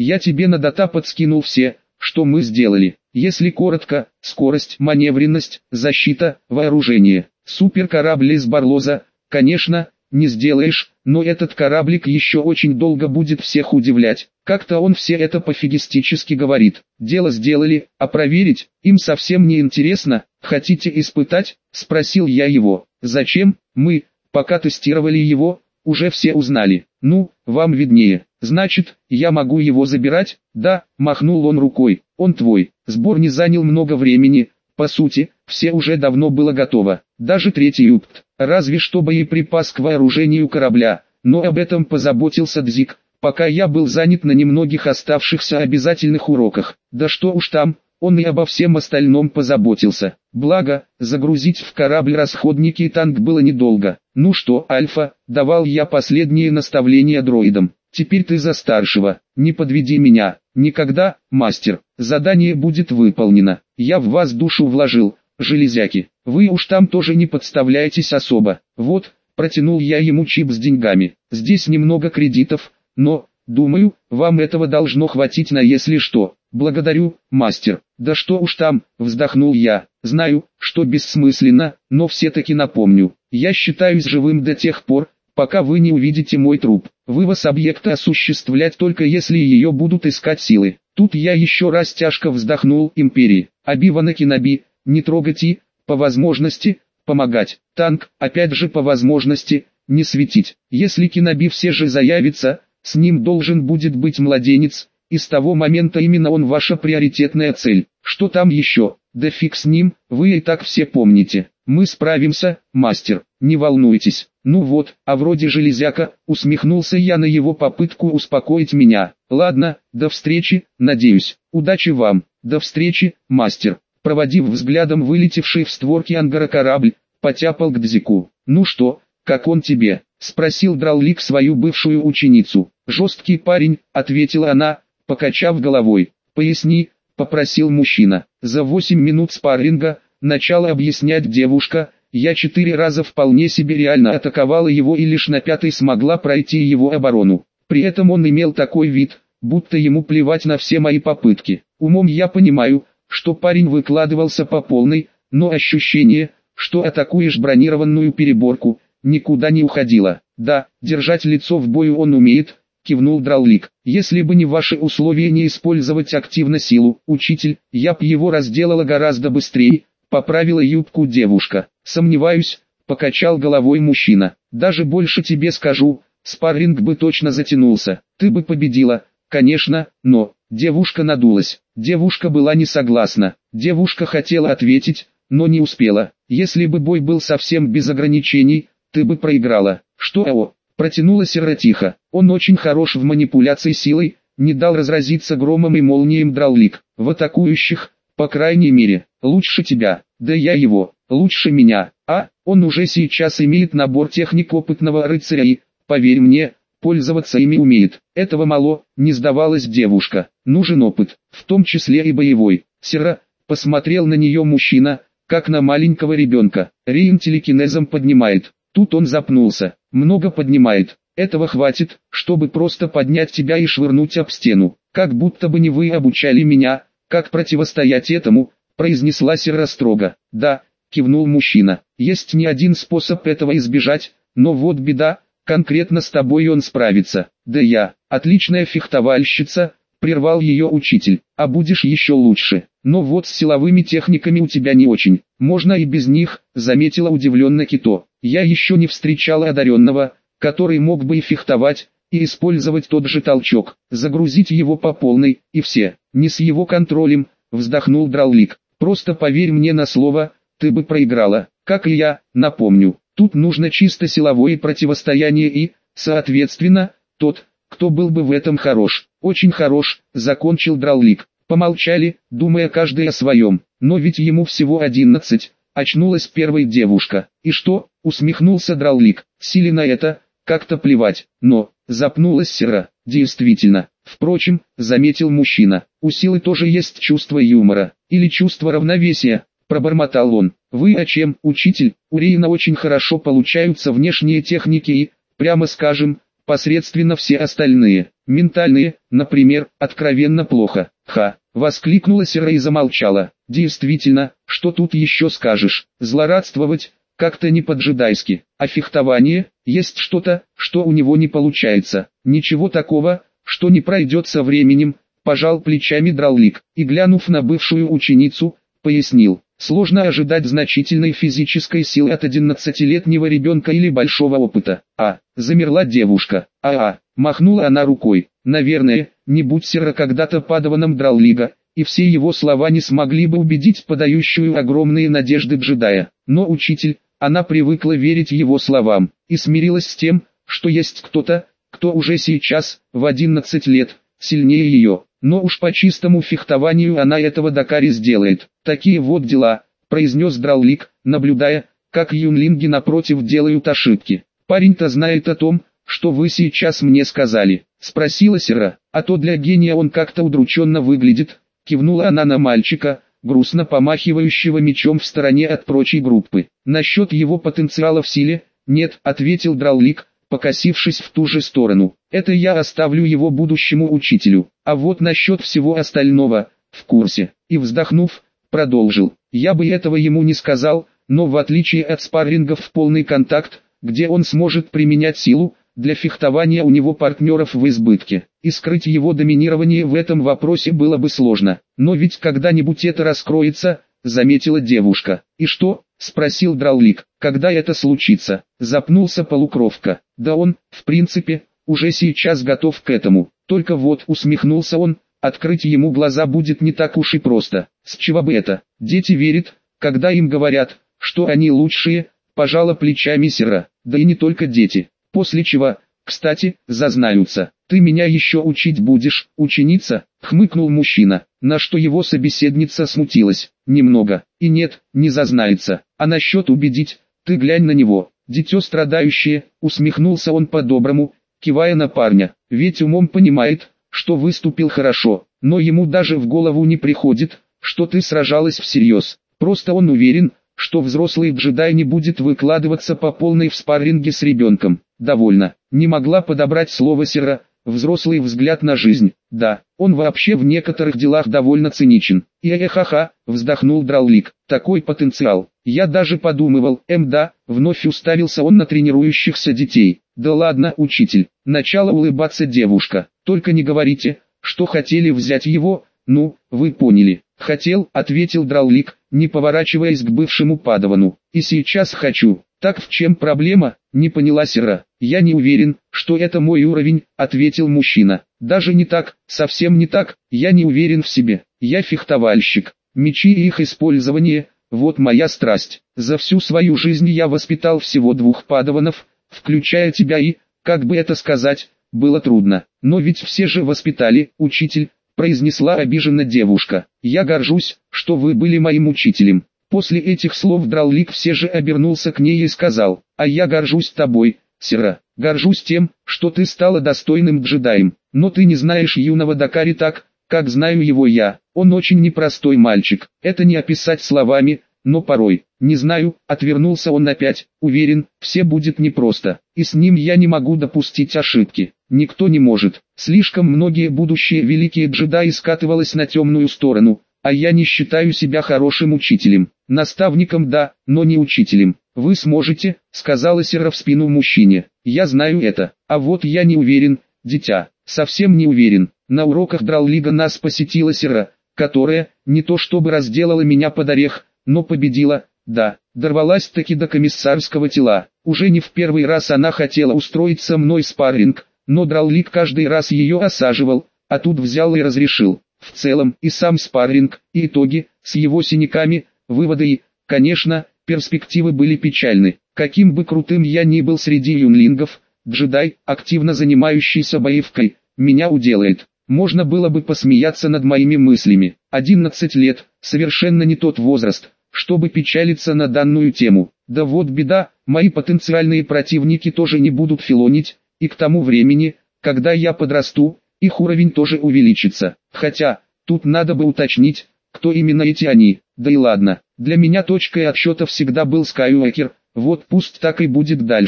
Я тебе на дата подскинул все, что мы сделали. Если коротко: скорость, маневренность, защита, вооружение. Суперкорабль из Барлоза, конечно, не сделаешь, но этот кораблик еще очень долго будет всех удивлять. Как-то он все это пофигистически говорит. Дело сделали, а проверить им совсем не интересно. Хотите испытать? Спросил я его. Зачем? Мы, пока тестировали его, уже все узнали. Ну, вам виднее. Значит, я могу его забирать? Да, махнул он рукой. Он твой. Сбор не занял много времени. По сути, все уже давно было готово. Даже третий юпт. Разве что боеприпас к вооружению корабля. Но об этом позаботился Дзик, пока я был занят на немногих оставшихся обязательных уроках. Да что уж там, он и обо всем остальном позаботился. Благо, загрузить в корабль расходники и танк было недолго. Ну что, Альфа, давал я последние наставления дроидам. Теперь ты за старшего, не подведи меня. Никогда, мастер, задание будет выполнено. Я в вас душу вложил, железяки. Вы уж там тоже не подставляйтесь особо. Вот, протянул я ему чип с деньгами. Здесь немного кредитов, но, думаю, вам этого должно хватить на если что. Благодарю, мастер. Да что уж там, вздохнул я. Знаю, что бессмысленно, но все-таки напомню. Я считаюсь живым до тех пор, пока вы не увидите мой труп. Вывоз объекта осуществлять только если ее будут искать силы. Тут я еще раз тяжко вздохнул. Империи. Оби-Ван Кеноби, не трогать и, по возможности, помогать. Танк, опять же по возможности, не светить. Если Кеноби все же заявится, с ним должен будет быть младенец, и с того момента именно он ваша приоритетная цель. Что там еще? Да фиг с ним, вы и так все помните. Мы справимся, мастер, не волнуйтесь. Ну вот, а вроде железяка, усмехнулся я на его попытку успокоить меня. Ладно, до встречи, надеюсь. Удачи вам. До встречи, мастер. Проводив взглядом вылетевший в створки ангара корабль, потяпал к Дзику. Ну что, как он тебе? Спросил Драллик свою бывшую ученицу. Жесткий парень, ответила она, покачав головой. Поясни, попросил мужчина. За 8 минут спарринга, начала объяснять девушка, я 4 раза вполне себе реально атаковала его и лишь на 5-й смогла пройти его оборону. При этом он имел такой вид, будто ему плевать на все мои попытки. Умом я понимаю, что парень выкладывался по полной, но ощущение, что атакуешь бронированную переборку, никуда не уходило. Да, держать лицо в бою он умеет, кивнул Драллик. Если бы не ваши условия не использовать активно силу, учитель, я б его разделала гораздо быстрее, поправила юбку девушка. Сомневаюсь, покачал головой мужчина. Даже больше тебе скажу, спарринг бы точно затянулся. Ты бы победила, конечно, но... Девушка надулась. Девушка была не согласна. Девушка хотела ответить, но не успела. Если бы бой был совсем без ограничений, ты бы проиграла. Что? Протянула Сера тихо. Он очень хорош в манипуляции силой, не дал разразиться громом и молнием Драллик. В атакующих, по крайней мере, лучше тебя. Да я его, лучше меня. А, он уже сейчас имеет набор техник опытного рыцаря и, поверь мне, пользоваться ими умеет. Этого мало, не сдавалась девушка. Нужен опыт, в том числе и боевой. Сера, посмотрел на нее мужчина, как на маленького ребенка. Риин телекинезом поднимает. Тут он запнулся. Много поднимает. Этого хватит, чтобы просто поднять тебя и швырнуть об стену. Как будто бы не вы обучали меня, как противостоять этому, произнесла Сера строго. Да, кивнул мужчина. Есть не один способ этого избежать, но вот беда. Конкретно с тобой он справится. Да я, отличная фехтовальщица, прервал ее учитель, а будешь еще лучше. Но вот с силовыми техниками у тебя не очень. Можно и без них, заметила удивленно Кито. Я еще не встречала одаренного, который мог бы и фехтовать, и использовать тот же толчок, загрузить его по полной, и все. Не с его контролем, вздохнул Драллик. Просто поверь мне на слово, ты бы проиграла, как и я, напомню. Тут нужно чисто силовое противостояние и, соответственно, тот, кто был бы в этом хорош. Очень хорош, закончил Драллик. Помолчали, думая каждый о своем. Но ведь ему всего 11, очнулась первая девушка. И что, усмехнулся Драллик. Силе на это, как-то плевать. Но, запнулась Сера. Действительно. Впрочем, заметил мужчина, у силы тоже есть чувство юмора. Или чувство равновесия. Пробормотал он. Вы о чем, учитель? У Риина очень хорошо получаются внешние техники и, прямо скажем, посредственно все остальные. Ментальные, например, откровенно плохо. Ха! Воскликнула Сера и замолчала. Действительно, что тут еще скажешь? Злорадствовать как-то не по-джедайски. А фехтование, есть что-то, что у него не получается. Ничего такого, что не пройдет со временем, пожал плечами Драулик, и глянув на бывшую ученицу, пояснил. Сложно ожидать значительной физической силы от 11-летнего ребенка или большого опыта. Замерла девушка. Махнула она рукой. Наверное, не будь Сера когда-то падаваном Драулига, и все его слова не смогли бы убедить подающую огромные надежды джедая. Но учитель, она привыкла верить его словам, и смирилась с тем, что есть кто-то, кто уже сейчас, в 11 лет, сильнее ее. Но уж по чистому фехтованию она этого Дакари сделает. Такие вот дела, произнес Драулик, наблюдая, как юнлинги напротив делают ошибки. Парень-то знает о том, что вы сейчас мне сказали, спросила Сера, а то для гения он как-то удрученно выглядит, кивнула она на мальчика, грустно помахивающего мечом в стороне от прочей группы. Насчет его потенциала в силе, нет, ответил Драулик, покосившись в ту же сторону. Это я оставлю его будущему учителю. А вот насчет всего остального, в курсе. И вздохнув, продолжил. Я бы этого ему не сказал, но в отличие от спаррингов в полный контакт, где он сможет применять силу, для фехтования у него партнеров в избытке. И скрыть его доминирование в этом вопросе было бы сложно. Но ведь когда-нибудь это раскроется, заметила девушка. И что? Спросил Драулик. Когда это случится? Запнулся полукровка. Да он, в принципе, уже сейчас готов к этому. Только вот, усмехнулся он, открыть ему глаза будет не так уж и просто. С чего бы это? Дети верят, когда им говорят, что они лучшие, пожала плечами Сера. Да и не только дети. После чего, кстати, зазнаются. Ты меня еще учить будешь, ученица? Хмыкнул мужчина, на что его собеседница смутилась. Немного. И нет, не зазнается. А насчет убедить, ты глянь на него. Дитё страдающее, усмехнулся он по-доброму, кивая на парня. Ведь умом понимает, что выступил хорошо, но ему даже в голову не приходит, что ты сражалась всерьез. Просто он уверен, что взрослый джедай не будет выкладываться по полной в спарринге с ребенком. Довольно. Не могла подобрать слово Сера, взрослый взгляд на жизнь. Да, он вообще в некоторых делах довольно циничен. И эхаха, вздохнул Драулик. Такой потенциал. Я даже подумывал, да, вновь уставился он на тренирующихся детей. Да ладно, учитель. Начала улыбаться девушка. Только не говорите, что хотели взять его, ну, вы поняли. Хотел, ответил Драулик, не поворачиваясь к бывшему падавану. И сейчас хочу. Так в чем проблема? Не поняла Сера. Я не уверен, что это мой уровень, ответил мужчина. Даже не так, совсем не так. Я не уверен в себе. Я фехтовальщик. Мечи и их использование – вот моя страсть. За всю свою жизнь я воспитал всего 2 падаванов, включая тебя и, как бы это сказать, было трудно. Но ведь все же воспитали, учитель, произнесла обиженно девушка. Я горжусь, что вы были моим учителем. После этих слов Драулик все же обернулся к ней и сказал, а я горжусь тобой, Сера. Горжусь тем, что ты стала достойным джедаем. Но ты не знаешь юного Дакари так, как знаю его я. Он очень непростой мальчик. Это не описать словами, но порой, не знаю, отвернулся он опять. Уверен, все будет непросто. И с ним я не могу допустить ошибки. Никто не может. Слишком многие будущие великие джедаи скатывалось на темную сторону. А я не считаю себя хорошим учителем. Наставником да, но не учителем. Вы сможете, сказала Сера в спину мужчине. Я знаю это. А вот я не уверен, дитя. Совсем не уверен. На уроках Драулига нас посетила Сера, которая, не то чтобы разделала меня под орех, но победила, да, дорвалась-таки до комиссарского тела. Уже не в первый раз она хотела устроить со мной спарринг, но Драулик каждый раз ее осаживал, а тут взял и разрешил. В целом, и сам спарринг, и итоги, с его синяками, выводы и, конечно, перспективы были печальны. Каким бы крутым я ни был среди юнлингов, джедай, активно занимающийся боевкой, меня уделает. Можно было бы посмеяться над моими мыслями. 11 лет, совершенно не тот возраст, чтобы печалиться на данную тему. Да вот беда, мои потенциальные противники тоже не будут филонить, и к тому времени, когда я подрасту, их уровень тоже увеличится. Хотя, тут надо бы уточнить, кто именно эти они. Да и ладно, для меня точкой отсчета всегда был Скайуокер, вот пусть так и будет дальше.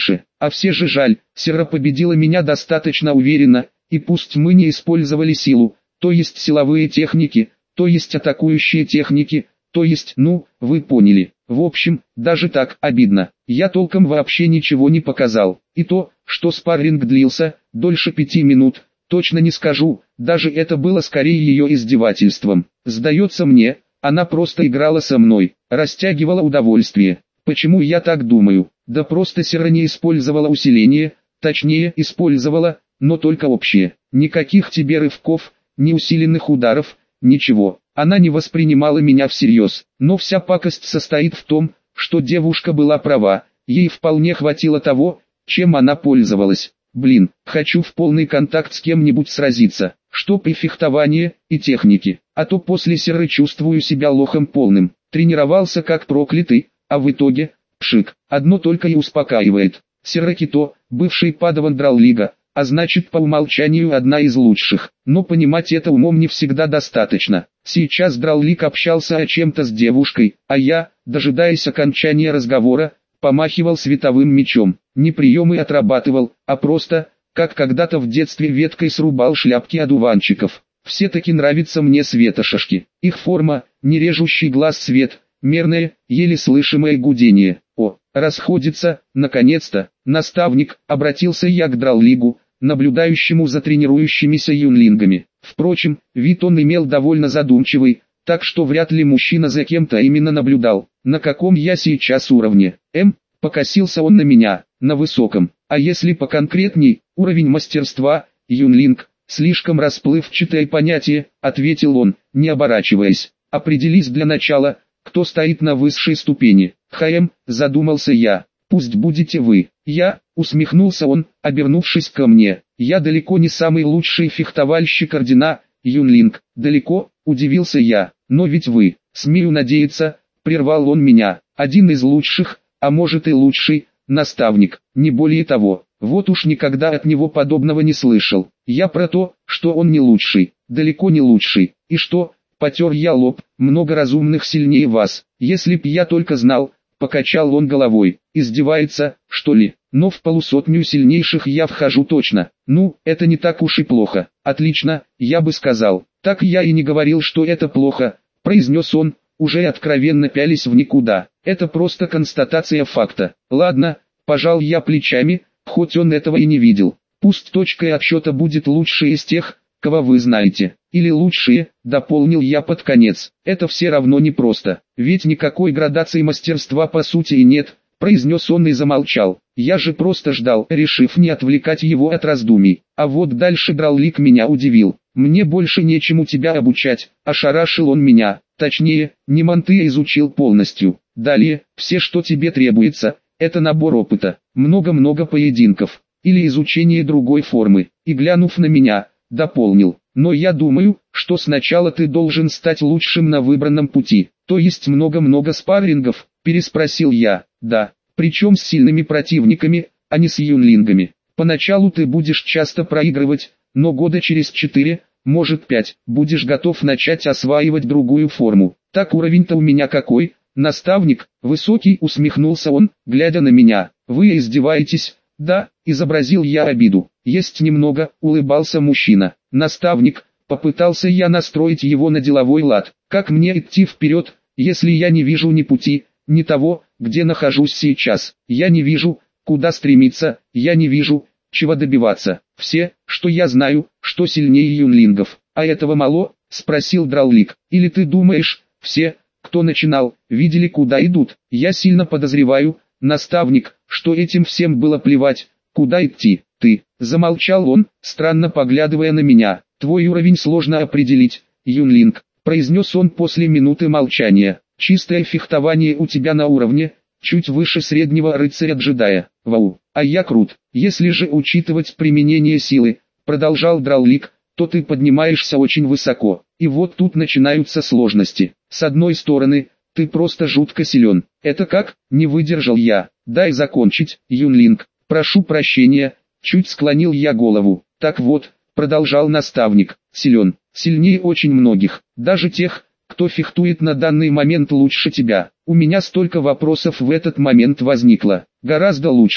А все же жаль, Сера победила меня достаточно уверенно, и пусть мы не использовали силу, то есть силовые техники, то есть атакующие техники, то есть, ну, вы поняли. В общем, даже так обидно. Я толком вообще ничего не показал. И то, что спарринг длился дольше 5 минут, точно не скажу, даже это было скорее ее издевательством. Сдается мне, она просто играла со мной, растягивала удовольствие. Почему я так думаю? Да просто Сера не использовала усиление, точнее использовала, но только общее. Никаких тебе рывков, ни усиленных ударов, ничего. Она не воспринимала меня всерьез, но вся пакость состоит в том, что девушка была права, ей вполне хватило того, чем она пользовалась. Блин, хочу в полный контакт с кем-нибудь сразиться, чтоб и фехтование, и техники, а то после Серы чувствую себя лохом полным. Тренировался как проклятый, а в итоге, пшик, одно только и успокаивает. Сера Кито, бывший падаван Драллига, а значит по умолчанию одна из лучших, но понимать это умом не всегда достаточно. Сейчас Драллик общался о чем-то с девушкой, а я, дожидаясь окончания разговора, помахивал световым мечом. Не приемы отрабатывал, а просто, как когда-то в детстве веткой срубал шляпки одуванчиков. Все-таки нравятся мне светошашки. Их форма, не режущий глаз свет, мерное, еле слышимое гудение. О, расходится, наконец-то. Наставник, обратился я к Драллигу, наблюдающему за тренирующимися юнлингами. Впрочем, вид он имел довольно задумчивый, так что вряд ли мужчина за кем-то именно наблюдал. На каком я сейчас уровне? Покосился он на меня, на высоком. А если поконкретней, уровень мастерства, юнлинг, слишком расплывчатое понятие, ответил он, не оборачиваясь. Определись для начала, кто стоит на высшей ступени. Задумался я. Пусть будете вы. Я, усмехнулся он, обернувшись ко мне. Я далеко не самый лучший фехтовальщик ордена, юнлинг. Далеко, удивился я. Но ведь вы, смею надеяться, прервал он меня. Один из лучших, а может и лучший, наставник, не более того. Вот уж никогда от него подобного не слышал. Я про то, что он не лучший, далеко не лучший. И что, потер я лоб, много разумных сильнее вас. Если б я только знал, покачал он головой. Издевается, что ли? Но в полусотню сильнейших я вхожу точно. Ну, это не так уж и плохо. Отлично, я бы сказал. Так я и не говорил, что это плохо, произнес он, уже откровенно пялись в никуда. Это просто констатация факта. Ладно, пожал я плечами, хоть он этого и не видел. Пусть точкой отсчета будет лучший из тех, кого вы знаете. Или лучшие, дополнил я под конец. Это все равно непросто, ведь никакой градации мастерства по сути и нет, произнес он и замолчал. Я же просто ждал, решив не отвлекать его от раздумий. А вот дальше Драллик меня удивил. Мне больше нечему тебя обучать, ошарашил он меня. Точнее, Немантыя изучил полностью. Далее, все, что тебе требуется, это набор опыта, много-много поединков, или изучение другой формы. И глянув на меня, дополнил. Но я думаю, что сначала ты должен стать лучшим на выбранном пути. То есть много-много спаррингов, переспросил я. Да, причем с сильными противниками, а не с юнлингами. Поначалу ты будешь часто проигрывать, но года через 4, может 5, будешь готов начать осваивать другую форму. Так уровень-то у меня какой? Наставник, высокий, усмехнулся он, глядя на меня. Вы издеваетесь? Да, изобразил я обиду. Есть немного, улыбался мужчина. Наставник, попытался я настроить его на деловой лад. Как мне идти вперед, если я не вижу ни пути, ни того, где нахожусь сейчас? Я не вижу, куда стремиться, я не вижу, чего добиваться. Все, что я знаю, что сильнее юнлингов. А этого мало? Спросил Драллик. Или ты думаешь, все, кто начинал, видели куда идут? Я сильно подозреваю, наставник, что этим всем было плевать, куда идти. Ты, замолчал он, странно поглядывая на меня. Твой уровень сложно определить, юнлинг, произнес он после минуты молчания. Чистое фехтование у тебя на уровне, чуть выше среднего рыцаря-джедая. Вау, а я крут. Если же учитывать применение силы, продолжал Драллик, то ты поднимаешься очень высоко. И вот тут начинаются сложности. С одной стороны, ты просто жутко силен. Это как? Не выдержал я. Дай закончить, юнлинг. Прошу прощения, чуть склонил я голову. Так вот, продолжал наставник, силен, сильнее очень многих, даже тех, кто фехтует на данный момент лучше тебя. У меня столько вопросов в этот момент возникло. Гораздо лучше.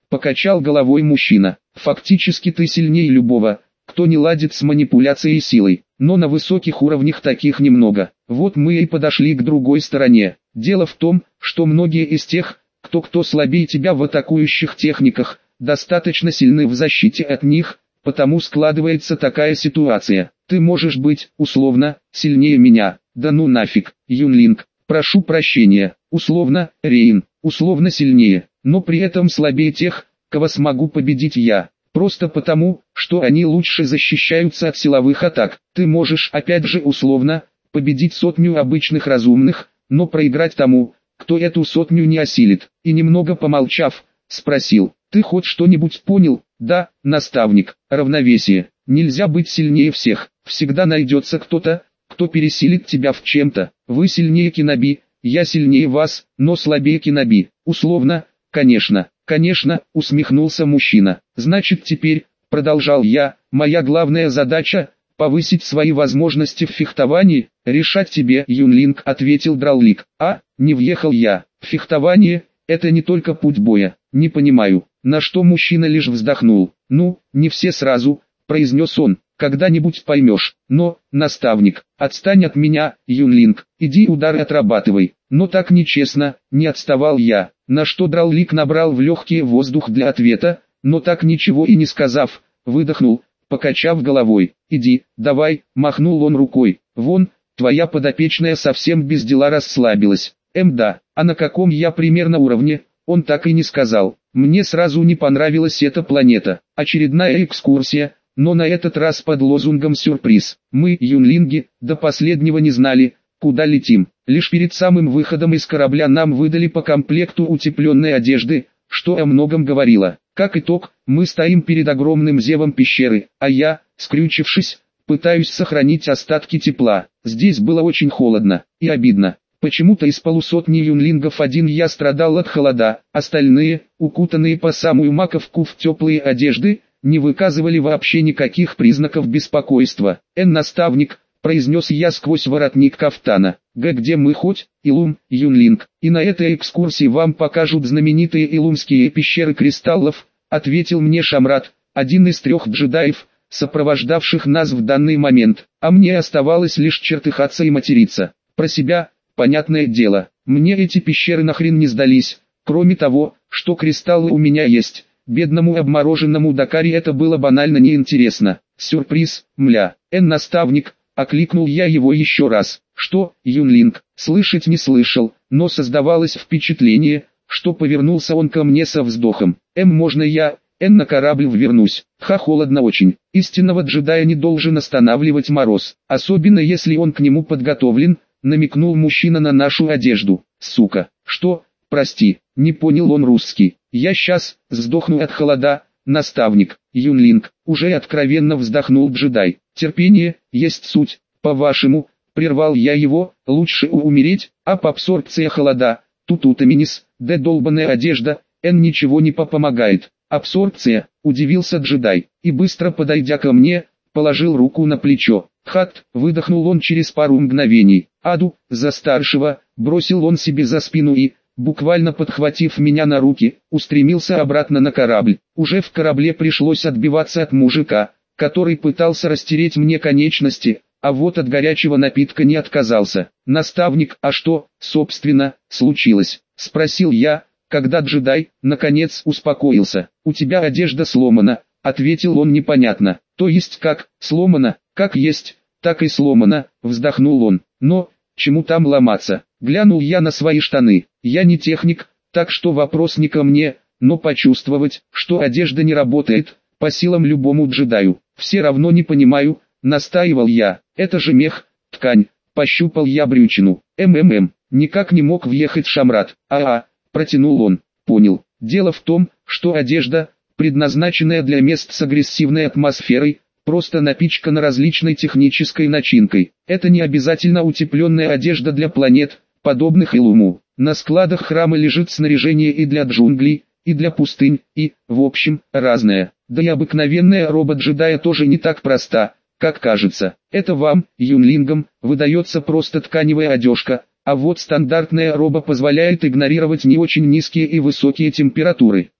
покачал головой мужчина. Фактически ты сильнее любого, кто не ладит с манипуляцией и силой, но на высоких уровнях таких немного. Вот мы и подошли к другой стороне. Дело в том, что многие из тех, кто слабее тебя в атакующих техниках, достаточно сильны в защите от них, потому складывается такая ситуация. Ты можешь быть, условно, сильнее меня, да ну нафиг, Юнлинг, прошу прощения, условно, Рейн, условно сильнее, но при этом слабее тех, кого смогу победить я. Просто потому, что они лучше защищаются от силовых атак. Ты можешь, опять же условно, победить сотню обычных разумных, но проиграть тому, кто эту сотню не осилит. И немного помолчав, спросил: ты хоть что-нибудь понял? Да, наставник. Равновесие. Нельзя быть сильнее всех. Всегда найдется кто-то, кто пересилит тебя в чем-то. Вы сильнее Киноби, я сильнее вас, но слабее Киноби. Условно, конечно. Конечно, усмехнулся мужчина. Значит теперь, продолжал я, моя главная задача — повысить свои возможности в фехтовании. Решать тебе, Юнлинг, ответил Драллик. Не въехал я. Фехтование — это не только путь боя. Не понимаю. На что мужчина лишь вздохнул. Ну, не все сразу, произнес он. Когда-нибудь поймешь. Но, наставник, отстань от меня, Юнлинг. Иди удары отрабатывай. Но так нечестно, не отставал я. На что Драллик набрал в легкие воздух для ответа, но так ничего и не сказав, выдохнул, покачав головой. Иди, давай, махнул он рукой. Вон, твоя подопечная совсем без дела расслабилась. Да, а на каком я примерно уровне, он так и не сказал. Мне сразу не понравилась эта планета. Очередная экскурсия, но на этот раз под лозунгом «Сюрприз». Мы, юнлинги, до последнего не знали, куда летим. Лишь перед самым выходом из корабля нам выдали по комплекту утепленной одежды, что о многом говорило. Как итог, мы стоим перед огромным зевом пещеры, а я, скрючившись, пытаюсь сохранить остатки тепла. Здесь было очень холодно и обидно. Почему-то из полусотни юнлингов один я страдал от холода, остальные, укутанные по самую маковку в теплые одежды, не выказывали вообще никаких признаков беспокойства. Наставник, произнес я сквозь воротник кафтана. Где мы хоть, Илум, Юнлинг, и на этой экскурсии вам покажут знаменитые илумские пещеры кристаллов, ответил мне Шамрат, один из 3 джедаев, сопровождавших нас в данный момент, а мне оставалось лишь чертыхаться и материться. Про себя, понятное дело, мне эти пещеры нахрен не сдались, кроме того, что кристаллы у меня есть. Бедному обмороженному Дакари это было банально неинтересно. Сюрприз, мля. Наставник, окликнул я его еще раз. Что, Юнлинг, слышать не слышал, но создавалось впечатление, что повернулся он ко мне со вздохом. Можно я, на корабль вернусь? Холодно очень. Истинного джедая не должен останавливать мороз, особенно если он к нему подготовлен, намекнул мужчина на нашу одежду. Сука, что? Прости, не понял он русский. Я сейчас сдохну от холода, наставник. Юнлинг, уже откровенно вздохнул джедай. Терпение, есть суть, по-вашему, прервал я его, лучше умереть, по абсорбции холода, тутутаминис, долбаная одежда, ничего не помогает. Абсорбция, удивился джедай, и быстро подойдя ко мне, положил руку на плечо. Хат, выдохнул он через пару мгновений. Аду, за старшего, бросил он себе за спину и, буквально подхватив меня на руки, устремился обратно на корабль. Уже в корабле пришлось отбиваться от мужика, который пытался растереть мне конечности, а вот от горячего напитка не отказался. Наставник, а что, собственно, случилось? Спросил я, когда джедай, наконец, успокоился. У тебя одежда сломана, ответил он непонятно. То есть как, сломана, как есть, так и сломана, вздохнул он. Но, чему там ломаться? Глянул я на свои штаны. Я не техник, так что вопрос не ко мне, но почувствовать, что одежда не работает, по силам любому джедаю. Все равно не понимаю, настаивал я. Это же мех, ткань. Пощупал я брючину. Никак не мог въехать Шамрат. Протянул он. Понял. Дело в том, что одежда, предназначенная для мест с агрессивной атмосферой, просто напичкана различной технической начинкой. Это не обязательно утепленная одежда для планет, подобных Илуму. На складах храма лежит снаряжение и для джунглей, и для пустынь, и, в общем, разное. Да и обыкновенная роба джедая тоже не так проста, как кажется. Это вам, юнлингам, выдается просто тканевая одежка, а вот стандартная роба позволяет игнорировать не очень низкие и высокие температуры.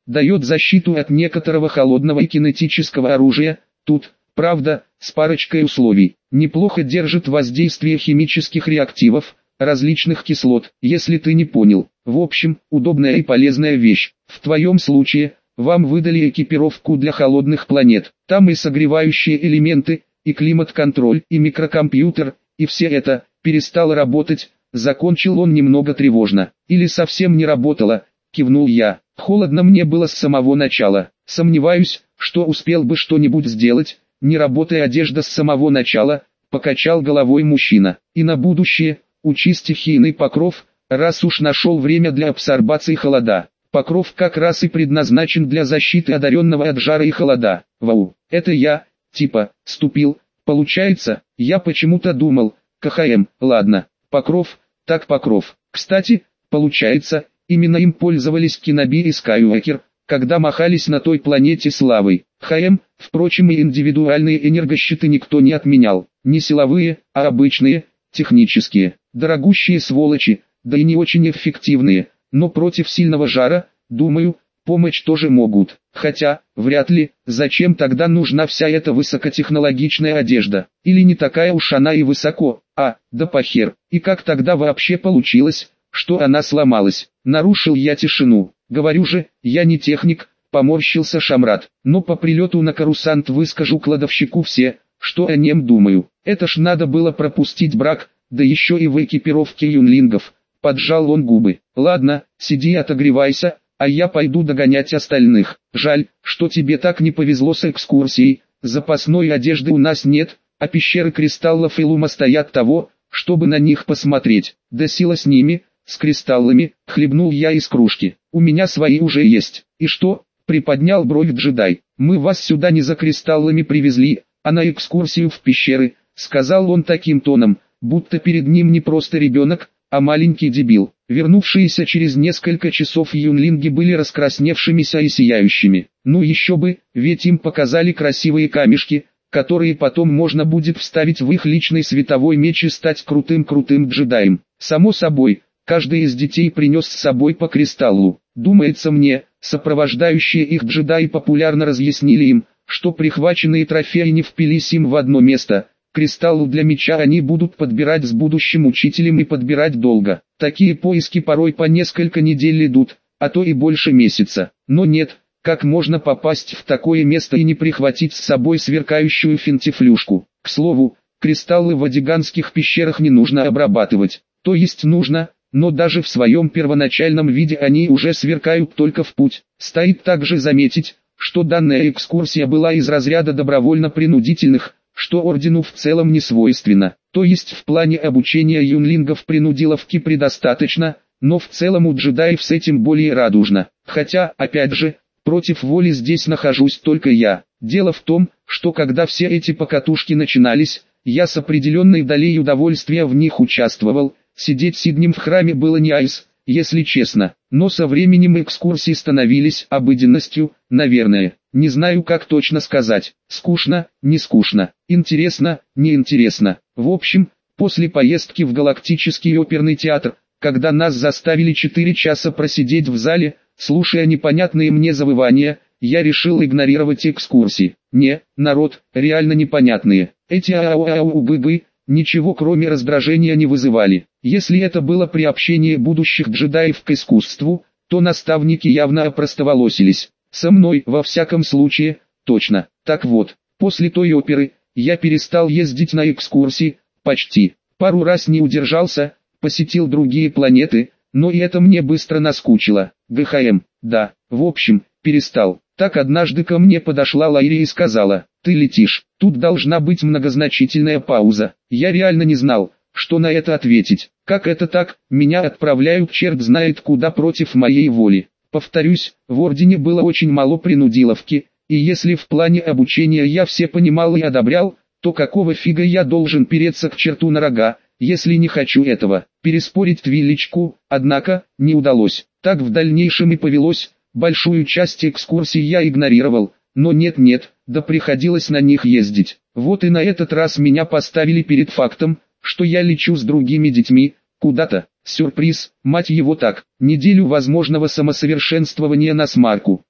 дает защиту от некоторого холодного и кинетического оружия, тут, правда, с парочкой условий. Неплохо держит воздействие химических реактивов, различных кислот, если ты не понял. В общем, удобная и полезная вещь. В твоем случае, вам выдали экипировку для холодных планет. Там и согревающие элементы, и климат-контроль, и микрокомпьютер, и все это перестало работать. Закончил он немного тревожно. Или совсем не работало, кивнул я. Холодно мне было с самого начала. Сомневаюсь, что успел бы что-нибудь сделать, не работая одежда с самого начала, покачал головой мужчина. И на будущее, учи стихийный покров, раз уж нашел время для абсорбации холода. Покров как раз и предназначен для защиты одаренного от жара и холода. Вау, это я, типа, ступил, получается, я почему-то думал, КХМ, ладно, покров, так покров. Кстати, получается, именно им пользовались Киноби и Скайуокер, когда махались на той планете славой. ХМ, впрочем, и индивидуальные энергощиты никто не отменял, не силовые, а обычные, технические, дорогущие сволочи, да и не очень эффективные, но против сильного жара, думаю, помочь тоже могут. Хотя, вряд ли, зачем тогда нужна вся эта высокотехнологичная одежда, или не такая уж она и высоко, да похер, и как тогда вообще получилось, что она сломалась. Нарушил я тишину. Говорю же, я не техник, поморщился Шамрат, но по прилету на Корусант выскажу кладовщику все, что о нем думаю. Это ж надо было пропустить брак, да еще и в экипировке юнлингов. Поджал он губы. Ладно, сиди и отогревайся, а я пойду догонять остальных. Жаль, что тебе так не повезло с экскурсией, запасной одежды у нас нет, а пещеры кристаллов и лума стоят того, чтобы на них посмотреть. Да сила с ними, с кристаллами, хлебнул я из кружки. У меня свои уже есть. И что? Приподнял бровь джедай. Мы вас сюда не за кристаллами привезли, а на экскурсию в пещеры, сказал он таким тоном, будто перед ним не просто ребенок, а маленький дебил. Вернувшиеся через несколько часов юнлинги были раскрасневшимися и сияющими. Ну еще бы, ведь им показали красивые камешки, которые потом можно будет вставить в их личный световой меч и стать крутым джедаем. Само собой, каждый из детей принес с собой по кристаллу. Думается мне, сопровождающие их джедаи популярно разъяснили им, что прихваченные трофеи не впились им в одно место. Кристаллу для меча они будут подбирать с будущим учителем и подбирать долго. Такие поиски порой по несколько недель идут, а то и больше месяца. Но нет, как можно попасть в такое место и не прихватить с собой сверкающую финтифлюшку? К слову, кристаллы в адиганских пещерах не нужно обрабатывать. То есть нужно, но даже в своем первоначальном виде они уже сверкают только в путь. Стоит также заметить, что данная экскурсия была из разряда добровольно-принудительных, что ордену в целом не свойственно. То есть в плане обучения юнлингов принудиловки предостаточно, но в целом у джедаев с этим более радужно. Хотя, опять же, против воли здесь нахожусь только я. Дело в том, что когда все эти покатушки начинались, я с определенной долей удовольствия в них участвовал. Сидеть сиднем в храме было не айс, если честно, но со временем экскурсии становились обыденностью, наверное. Не знаю, как точно сказать. Скучно, не скучно, интересно, не интересно. В общем, после поездки в Галактический оперный театр, когда нас заставили 4 часа просидеть в зале, слушая непонятные мне завывания, я решил игнорировать экскурсии. Не, народ, реально непонятные. Эти ау-ау-бы-бы, ничего кроме раздражения не вызывали. Если это было приобщение будущих джедаев к искусству, то наставники явно опростоволосились. Со мной, во всяком случае, точно. Так вот, после той оперы, я перестал ездить на экскурсии, почти. Пару раз не удержался, посетил другие планеты, но и это мне быстро наскучило. ГХМ, да, в общем, перестал. Так однажды ко мне подошла Лайри и сказала: «Ты летишь». Тут должна быть многозначительная пауза. Я реально не знал, что на это ответить. Как это так, меня отправляют черт знает куда против моей воли. Повторюсь, в ордене было очень мало принудиловки, и если в плане обучения я все понимал и одобрял, то какого фига я должен переться к черту на рога, если не хочу этого. Переспорить Твилечку, однако, не удалось. Так в дальнейшем и повелось. Большую часть экскурсий я игнорировал, но нет-нет, да приходилось на них ездить. Вот и на этот раз меня поставили перед фактом, что я лечу с другими детьми, куда-то. Сюрприз, мать его так, неделю возможного самосовершенствования на смарку.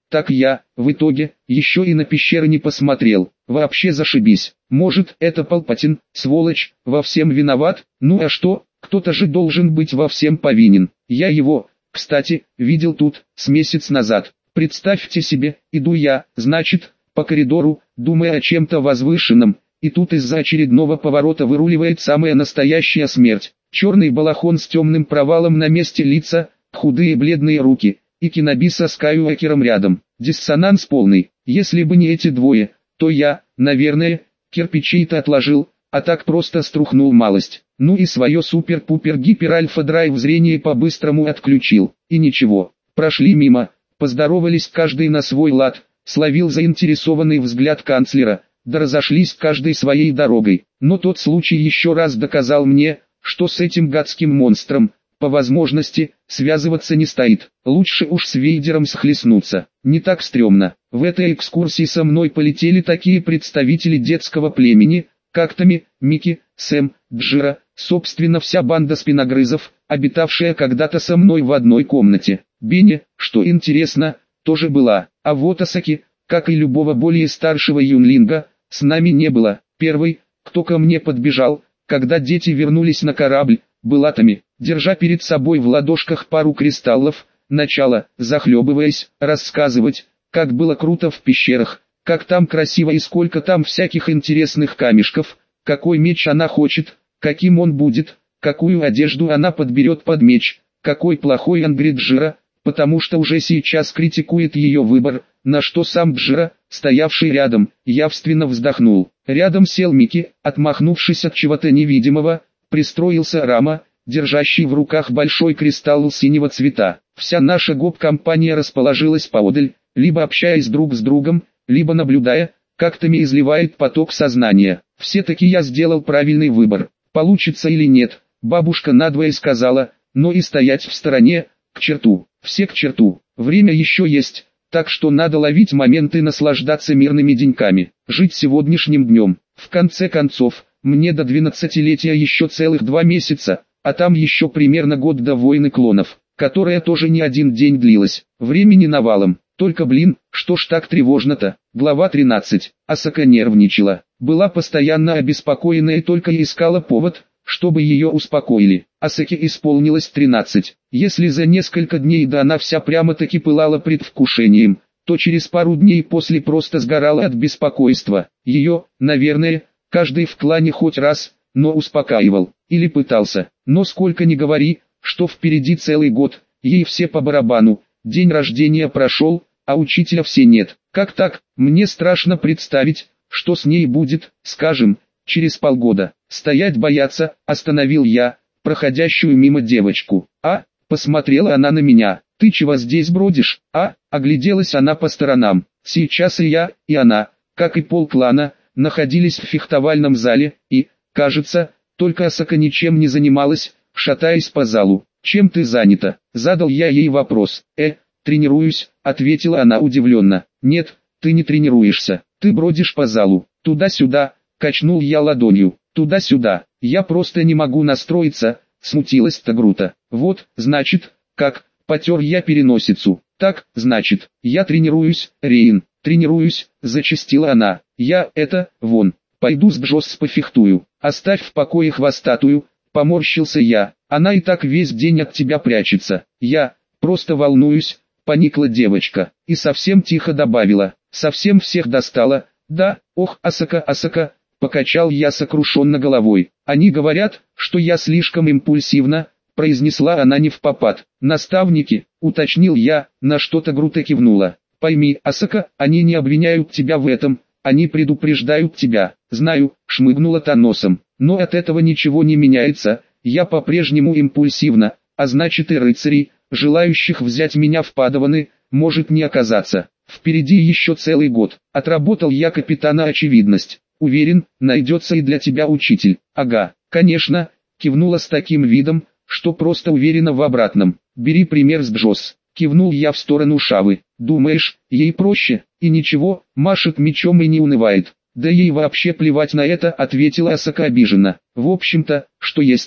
Так я, в итоге, еще и на пещеры не посмотрел. Вообще зашибись. Может, это Палпатин, сволочь, во всем виноват? Ну а что, кто-то же должен быть во всем повинен. Я его, кстати, видел тут, с месяц назад. Представьте себе, иду я, значит, по коридору, думая о чем-то возвышенном, и тут из-за очередного поворота выруливает самая настоящая смерть. Черный балахон с темным провалом на месте лица, худые бледные руки, и Кеноби со Скайуокером рядом. Диссонанс полный. Если бы не эти двое, то я, наверное, кирпичей-то отложил, а так просто струхнул малость. Ну и свое супер-пупер-гипер-альфа-драйв зрение по-быстрому отключил. И ничего, прошли мимо, поздоровались каждый на свой лад, словил заинтересованный взгляд канцлера, да разошлись каждой своей дорогой. Но тот случай еще раз доказал мне, что с этим гадским монстром, по возможности, связываться не стоит. Лучше уж с Вейдером схлестнуться. Не так стрёмно. В этой экскурсии со мной полетели такие представители детского племени, как Томми, Микки, Сэм, Джира, собственно вся банда спиногрызов, обитавшая когда-то со мной в одной комнате. Бенни, что интересно, тоже была. А вот Асаки, как и любого более старшего юнлинга, с нами не было. Первый, кто ко мне подбежал, когда дети вернулись на корабль, была Томми, держа перед собой в ладошках пару кристаллов, начала, захлебываясь, рассказывать, как было круто в пещерах, как там красиво и сколько там всяких интересных камешков, какой меч она хочет, каким он будет, какую одежду она подберет под меч, какой плохой ангрид Джира, потому что уже сейчас критикует ее выбор, на что сам Джира, стоявший рядом, явственно вздохнул. Рядом сел Микки, отмахнувшись от чего-то невидимого, пристроился Рама, держащий в руках большой кристалл синего цвета. Вся наша гоп-компания расположилась поодаль, либо общаясь друг с другом, либо наблюдая, как Томми изливает поток сознания. Все-таки я сделал правильный выбор. Получится или нет, бабушка надвое сказала, но и стоять в стороне, к черту. Все к черту. Время еще есть, так что надо ловить моменты и наслаждаться мирными деньками. Жить сегодняшним днем. В конце концов, мне до 12-летия еще целых 2 месяца, а там еще примерно год до войны клонов, которая тоже не один день длилась. Времени навалом. Только блин, что ж так тревожно-то? Глава 13. Асака нервничала. Была постоянно обеспокоена и только искала повод, чтобы ее успокоили. Асаке исполнилось 13. Если за несколько дней до она вся прямо-таки пылала предвкушением, то через пару дней после просто сгорала от беспокойства. Ее, наверное, каждый в клане хоть раз, но успокаивал, или пытался. Но сколько ни говори, что впереди целый год, ей все по барабану, день рождения прошел, а учителя все нет. Как так? Мне страшно представить, что с ней будет, скажем, через полгода. Стоять бояться, остановил я, проходящую мимо девочку. Посмотрела она на меня. Ты чего здесь бродишь? Огляделась она по сторонам. Сейчас и я, и она, как и полклана, находились в фехтовальном зале, и, кажется, только Асака ничем не занималась, шатаясь по залу. «Чем ты занята?» — задал я ей вопрос. «Тренируюсь», — ответила она удивленно. «Нет, ты не тренируешься, ты бродишь по залу, туда-сюда», — качнул я ладонью. «Туда-сюда, я просто не могу настроиться», — смутилась Тагрута. «Вот, значит, как?» — потер я переносицу. «Так, значит, я тренируюсь, Рейн, тренируюсь», — зачастила она. «Я, вон, пойду с Джосс пофехтую, оставь в покое хвостатую», — поморщился я. «Она и так весь день от тебя прячется». «Я, просто волнуюсь», — поникла девочка, и совсем тихо добавила. «Совсем всех достала, да? Ох, Асака», — покачал я сокрушенно головой. «Они говорят, что я слишком импульсивна», — произнесла она невпопад. «Наставники», — уточнил я, на что-то Грута кивнула. «Пойми, Асака, они не обвиняют тебя в этом, они предупреждают тебя». «Знаю», — шмыгнула та носом, «но от этого ничего не меняется, я по-прежнему импульсивна, а значит и рыцарей, желающих взять меня в падаваны, может не оказаться. Впереди еще целый год». Отработал я капитана очевидность. «Уверен, найдется и для тебя учитель». «Ага, конечно», — кивнула с таким видом, что просто уверена в обратном. «Бери пример с Джосс». Кивнул я в сторону Шавы. «Думаешь, ей проще?» «И ничего, машет мечом и не унывает». «Да ей вообще плевать на это», — ответила Асака обиженно. «В общем-то, что есть,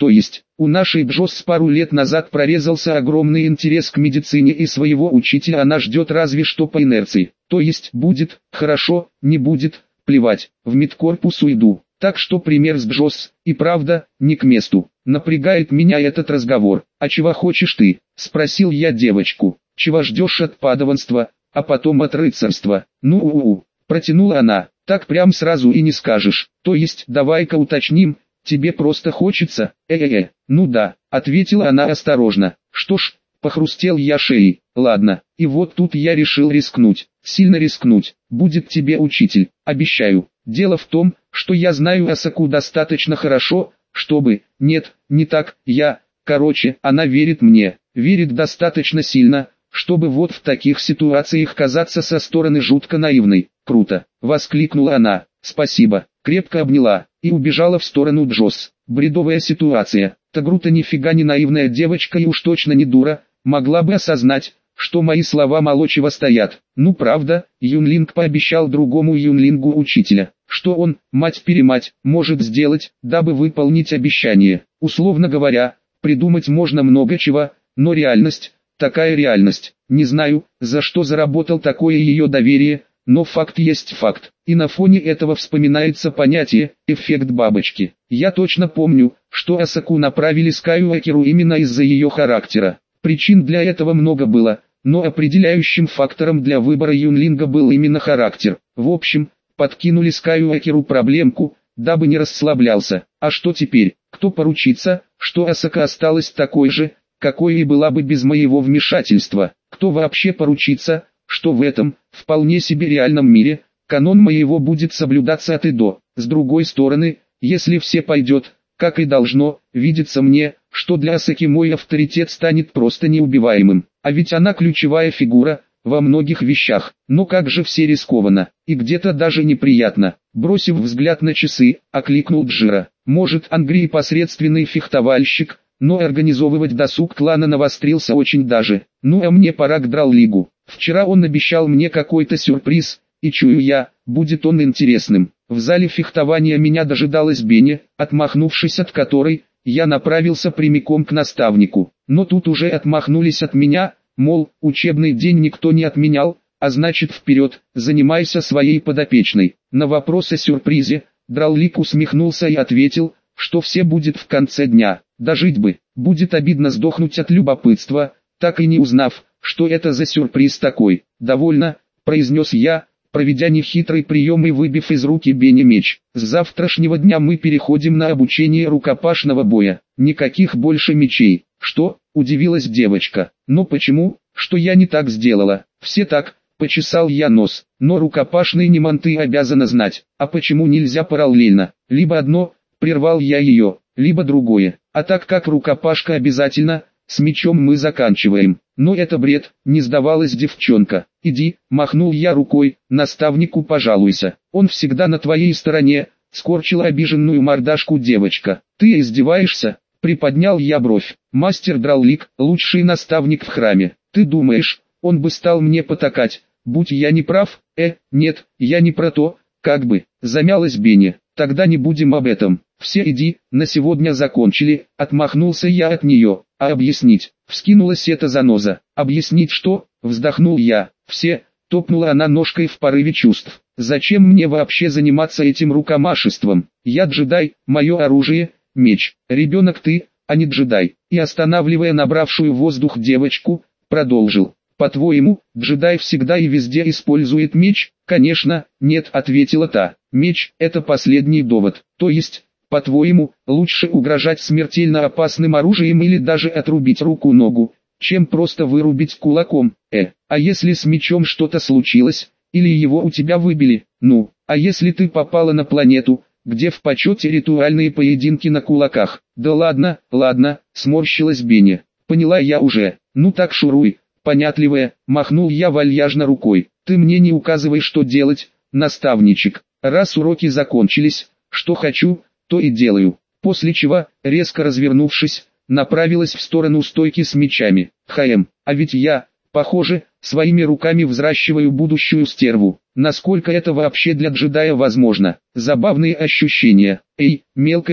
То есть, у нашей Джосс пару лет назад прорезался огромный интерес к медицине и своего учителя она ждет разве что по инерции. То есть, будет, хорошо, не будет, плевать, в медкорпус уйду. Так что пример с Джосс, и правда, не к месту. Напрягает меня этот разговор. «А чего хочешь ты?» – спросил я девочку. «Чего ждешь от падаванства, а потом от рыцарства?» «Ну-у-у», – протянула она. «Так прям сразу и не скажешь. То есть, давай-ка уточним, тебе просто хочется?» «Ну да», – ответила она осторожно. «Что ж», – похрустел я шеей. «Ладно, и вот тут я решил рискнуть, сильно рискнуть. Будет тебе учитель, обещаю. Дело в том, что я знаю Асаку достаточно хорошо, чтобы... Нет, не так, она верит мне, верит достаточно сильно, чтобы вот в таких ситуациях казаться со стороны жутко наивной». «Круто!» – воскликнула она. «Спасибо!» Крепко обняла и убежала в сторону Джосс. Бредовая ситуация. Тагрута нифига не наивная девочка и уж точно не дура, могла бы осознать, что мои слова мало чего стоят. Ну правда, Юнлинг пообещал другому Юнлингу учителя, что он, мать-перемать, может сделать, дабы выполнить обещание. Условно говоря, придумать можно много чего, но реальность, такая реальность. Не знаю, за что заработал такое ее доверие, но факт есть факт. И на фоне этого вспоминается понятие «эффект бабочки». Я точно помню, что Асаку направили Скайуокеру именно из-за ее характера. Причин для этого много было, но определяющим фактором для выбора Юнлинга был именно характер. В общем, подкинули Скайуокеру проблемку, дабы не расслаблялся. А что теперь? Кто поручится, что Асака осталась такой же, какой и была бы без моего вмешательства? Кто вообще поручится, что в этом, вполне себе реальном мире, канон моего будет соблюдаться от и до? С другой стороны, если все пойдет, как и должно, видится мне, что для Асаки мой авторитет станет просто неубиваемым. А ведь она ключевая фигура, во многих вещах. Но как же все рискованно, и где-то даже неприятно. Бросив взгляд на часы, окликнул Джира. Может, Ангри посредственный фехтовальщик, но организовывать досуг клана навострился очень даже. Ну а мне пора к Драллигу. Вчера он обещал мне какой-то сюрприз, и чую я, будет он интересным. В зале фехтования меня дожидалась Беня, отмахнувшись от которой, я направился прямиком к наставнику. Но тут уже отмахнулись от меня, мол, учебный день никто не отменял, а значит вперед, занимайся своей подопечной. На вопрос о сюрпризе, Драллик усмехнулся и ответил, что все будет в конце дня. Дожить бы, будет обидно сдохнуть от любопытства, так и не узнав, что это за сюрприз такой. «Довольно», — произнес я, проведя нехитрый прием и выбив из руки Бене меч. «С завтрашнего дня мы переходим на обучение рукопашного боя. Никаких больше мечей». «Что?» — удивилась девочка. «Но почему? Что я не так сделала?» «Все так», — почесал я нос. «Но рукопашные неманты обязаны знать. А почему нельзя параллельно? Либо одно», — прервал я ее, — «либо другое. А так как рукопашка обязательно, с мечом мы заканчиваем». «Но это бред», — не сдавалась девчонка. «Иди», — махнул я рукой, — «наставнику пожалуйся. Он всегда на твоей стороне», — скорчила обиженную мордашку девочка. «Ты издеваешься?» — приподнял я бровь. «Мастер Драллик, лучший наставник в храме. Ты думаешь, он бы стал мне потакать, будь я не прав?» Нет, я не про то, как бы», — замялась Беня. «Тогда не будем об этом. Все иди, на сегодня закончили», — отмахнулся я от нее. «А объяснить?» — вскинулась эта заноза. «Объяснить что?» — вздохнул я. «Все», — топнула она ножкой в порыве чувств. «Зачем мне вообще заниматься этим рукомашеством? Я джедай, мое оружие — меч. Ребенок ты, а не джедай». И останавливая набравшую воздух девочку, продолжил. «По-твоему, джедай всегда и везде использует меч?» «Конечно, нет», — ответила та. «Меч — это последний довод. То есть, по-твоему, лучше угрожать смертельно опасным оружием или даже отрубить руку-ногу, чем просто вырубить кулаком? А если с мечом что-то случилось, или его у тебя выбили? Ну, а если ты попала на планету, где в почете ритуальные поединки на кулаках?» «Да ладно, ладно», — сморщилась Беня. «Поняла я уже. Ну так шуруй, понятливая», — махнул я вальяжно рукой. «Ты мне не указывай, что делать, наставничек. Раз уроки закончились, что хочу, то и делаю». После чего, резко развернувшись, направилась в сторону стойки с мечами. А ведь я, похоже, своими руками взращиваю будущую стерву. Насколько это вообще для джедая возможно? Забавные ощущения. «Эй, мелкая», —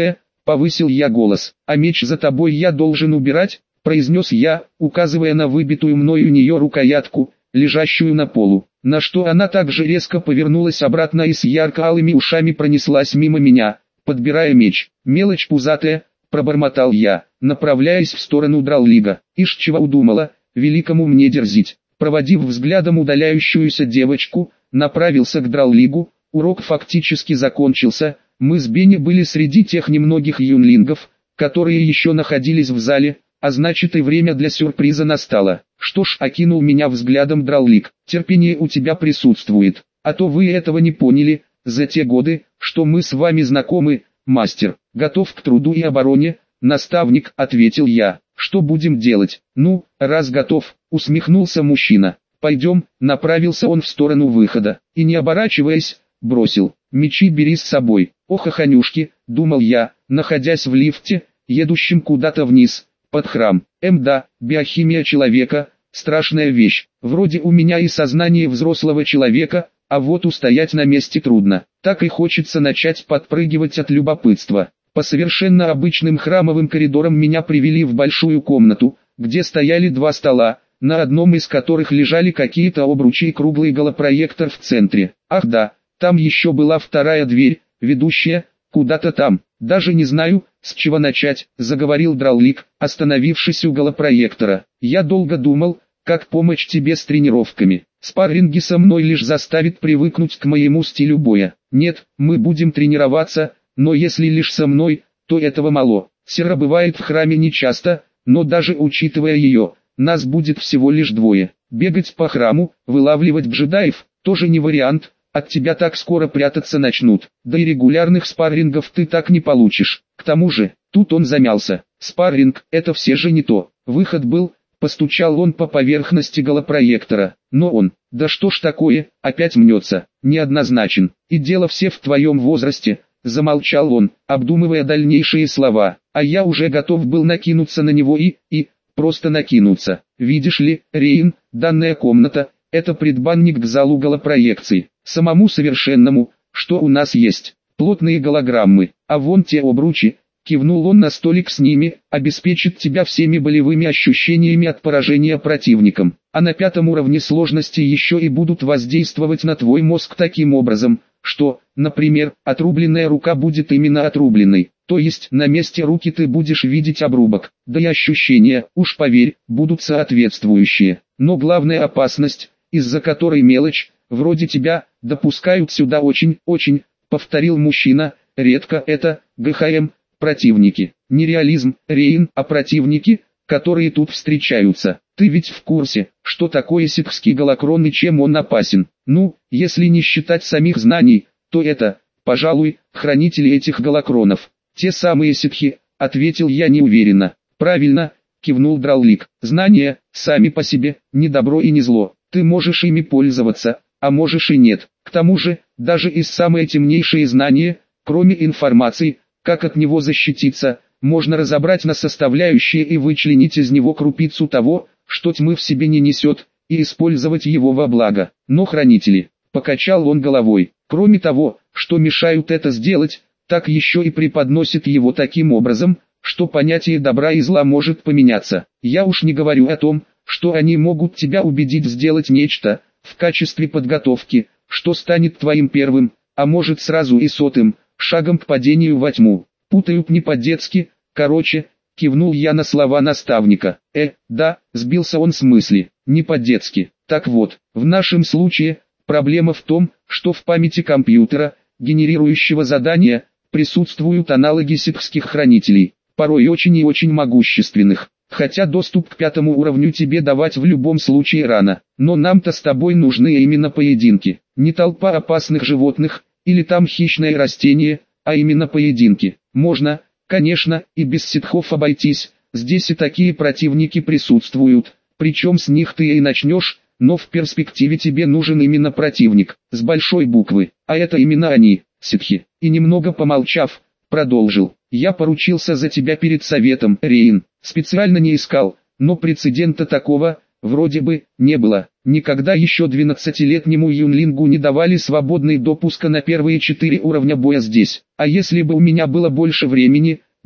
повысил я голос. А меч за тобой я должен убирать, произнес я, указывая на выбитую мною у нее рукоятку, лежащую на полу. На что она также резко повернулась обратно и с ярко-алыми ушами пронеслась мимо меня, подбирая меч. Мелочь пузатая, пробормотал я, направляясь в сторону Драллига. Ишь чего удумала, великому мне дерзить. Проводив взглядом удаляющуюся девочку, направился к Драллигу. Урок фактически закончился. Мы с Бенни были среди тех немногих юнлингов, которые еще находились в зале, а значит и время для сюрприза настало. Что ж, окинул меня взглядом Драллиг, терпение у тебя присутствует, а то вы этого не поняли, за те годы, что мы с вами знакомы, мастер, готов к труду и обороне, наставник, ответил я. Что будем делать? Ну, раз готов, усмехнулся мужчина. Пойдем, направился он в сторону выхода, и не оборачиваясь, бросил. Мечи бери с собой. Ох, оханюшки, думал я, находясь в лифте, едущем куда-то вниз, под храм. Да, биохимия человека, страшная вещь. Вроде у меня и сознание взрослого человека, а вот устоять на месте трудно. Так и хочется начать подпрыгивать от любопытства. По совершенно обычным храмовым коридорам меня привели в большую комнату, где стояли два стола, на одном из которых лежали какие-то обручи и круглый голопроектор в центре. Ах да, там еще была вторая дверь, ведущая куда-то там. Даже не знаю, с чего начать, заговорил Драллиг, остановившись у голопроектора. Я долго думал, как помочь тебе с тренировками. Спарринги со мной лишь заставит привыкнуть к моему стилю боя. Нет, мы будем тренироваться, но если лишь со мной, то этого мало. Сера бывает в храме нечасто, но даже учитывая ее, нас будет всего лишь двое. Бегать по храму, вылавливать джедаев, тоже не вариант. От тебя так скоро прятаться начнут, да и регулярных спаррингов ты так не получишь. К тому же, тут он замялся. Спарринг, это все же не то. Выход был, постучал он по поверхности голопроектора. Но он, да что ж такое, опять мнется, неоднозначен. И дело все в твоем возрасте, замолчал он, обдумывая дальнейшие слова. А я уже готов был накинуться на него просто накинуться. Видишь ли, Рейн, данная комната, это предбанник к залу голопроекции, самому совершенному, что у нас есть, плотные голограммы, а вон те обручи, кивнул он на столик с ними, обеспечит тебя всеми болевыми ощущениями от поражения противником, а на 5-м уровне сложности еще и будут воздействовать на твой мозг таким образом, что, например, отрубленная рука будет именно отрубленной, то есть на месте руки ты будешь видеть обрубок, да и ощущения, уж поверь, будут соответствующие, но главная опасность, из-за которой мелочь, вроде тебя, допускают сюда очень, повторил мужчина, редко это, ГХМ, противники, не реализм, Рейн, а противники, которые тут встречаются. Ты ведь в курсе, что такое ситхский голокрон и чем он опасен? Ну, если не считать самих знаний, то это, пожалуй, хранители этих голокронов. Те самые ситхи, ответил я неуверенно. Правильно, кивнул Драллиг. Знания, сами по себе, не добро и не зло. Ты можешь ими пользоваться, а можешь и нет. К тому же, даже и самые темнейшие знания, кроме информации, как от него защититься, можно разобрать на составляющие и вычленить из него крупицу того, что тьмы в себе не несет, и использовать его во благо. Но хранители, покачал он головой, кроме того, что мешают это сделать, так еще и преподносят его таким образом, что понятие добра и зла может поменяться. Я уж не говорю о том, что они могут тебя убедить сделать нечто, в качестве подготовки, что станет твоим первым, а может сразу и 100-м, шагом к падению во тьму. Путают не по-детски, короче, кивнул я на слова наставника. Да, сбился он с мысли, не по-детски. Так вот, в нашем случае, проблема в том, что в памяти компьютера, генерирующего задания, присутствуют аналоги ситхских хранителей, порой очень и очень могущественных. Хотя доступ к 5-му уровню тебе давать в любом случае рано, но нам-то с тобой нужны именно поединки, не толпа опасных животных, или там хищное растение, а именно поединки. Можно, конечно, и без ситхов обойтись, здесь и такие противники присутствуют, причем с них ты и начнешь, но в перспективе тебе нужен именно противник, с большой буквы, а это именно они, ситхи. И немного помолчав, продолжил. Я поручился за тебя перед советом, Рейн, специально не искал, но прецедента такого, вроде бы, не было. Никогда еще 12-летнему юнлингу не давали свободный допуск на первые 4 уровня боя здесь. А если бы у меня было больше времени,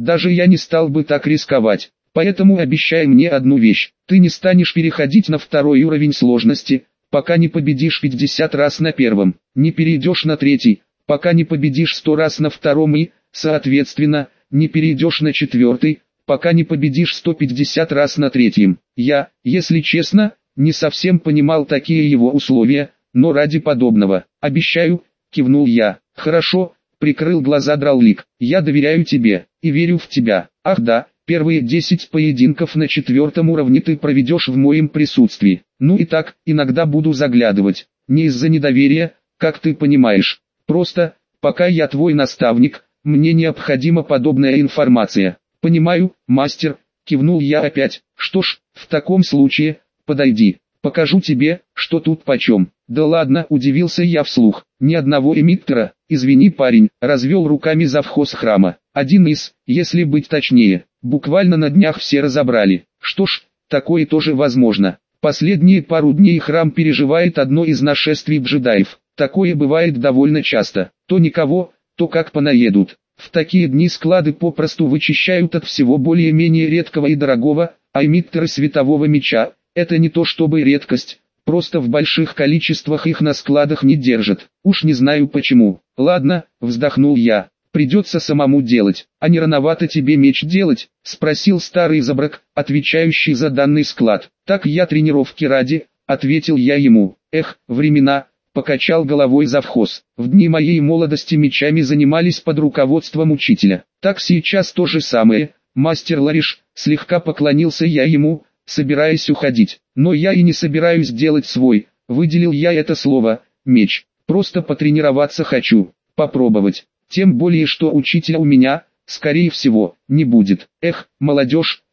даже я не стал бы так рисковать. Поэтому обещай мне одну вещь, ты не станешь переходить на второй уровень сложности, пока не победишь 50 раз на первом, не перейдешь на третий, пока не победишь 100 раз на втором и, соответственно, не перейдешь на четвертый, пока не победишь 150 раз на третьем. Я, если честно, не совсем понимал такие его условия, но ради подобного, обещаю, кивнул я. Хорошо, прикрыл глаза Драулик, я доверяю тебе, и верю в тебя. Ах да, первые 10 поединков на 4 уровне ты проведешь в моем присутствии. Ну и так, иногда буду заглядывать, не из-за недоверия, как ты понимаешь. Просто, пока я твой наставник, мне необходима подобная информация. Понимаю, мастер, кивнул я опять. Что ж, в таком случае, подойди, покажу тебе, что тут почем. Да ладно, удивился я вслух. Ни одного эмиттера, извини парень, развел руками завхоз храма. Один из, если быть точнее, буквально на днях все разобрали. Что ж, такое тоже возможно. Последние пару дней храм переживает одно из нашествий джедаев. Такое бывает довольно часто. То никого, то как понаедут. В такие дни склады попросту вычищают от всего более-менее редкого и дорогого, а эмиттеры светового меча – это не то чтобы редкость, просто в больших количествах их на складах не держат. Уж не знаю почему. Ладно, вздохнул я, придется самому делать. А не рановато тебе меч делать? Спросил старый забрак, отвечающий за данный склад. Так я тренировки ради, ответил я ему. Эх, времена. Покачал головой завхоз. В дни моей молодости мечами занимались под руководством учителя. Так сейчас то же самое, мастер Лариш, слегка поклонился я ему, собираясь уходить. Но я и не собираюсь делать свой, выделил я это слово, меч. Просто потренироваться хочу, попробовать. Тем более что учителя у меня, скорее всего, не будет. Эх, молодежь,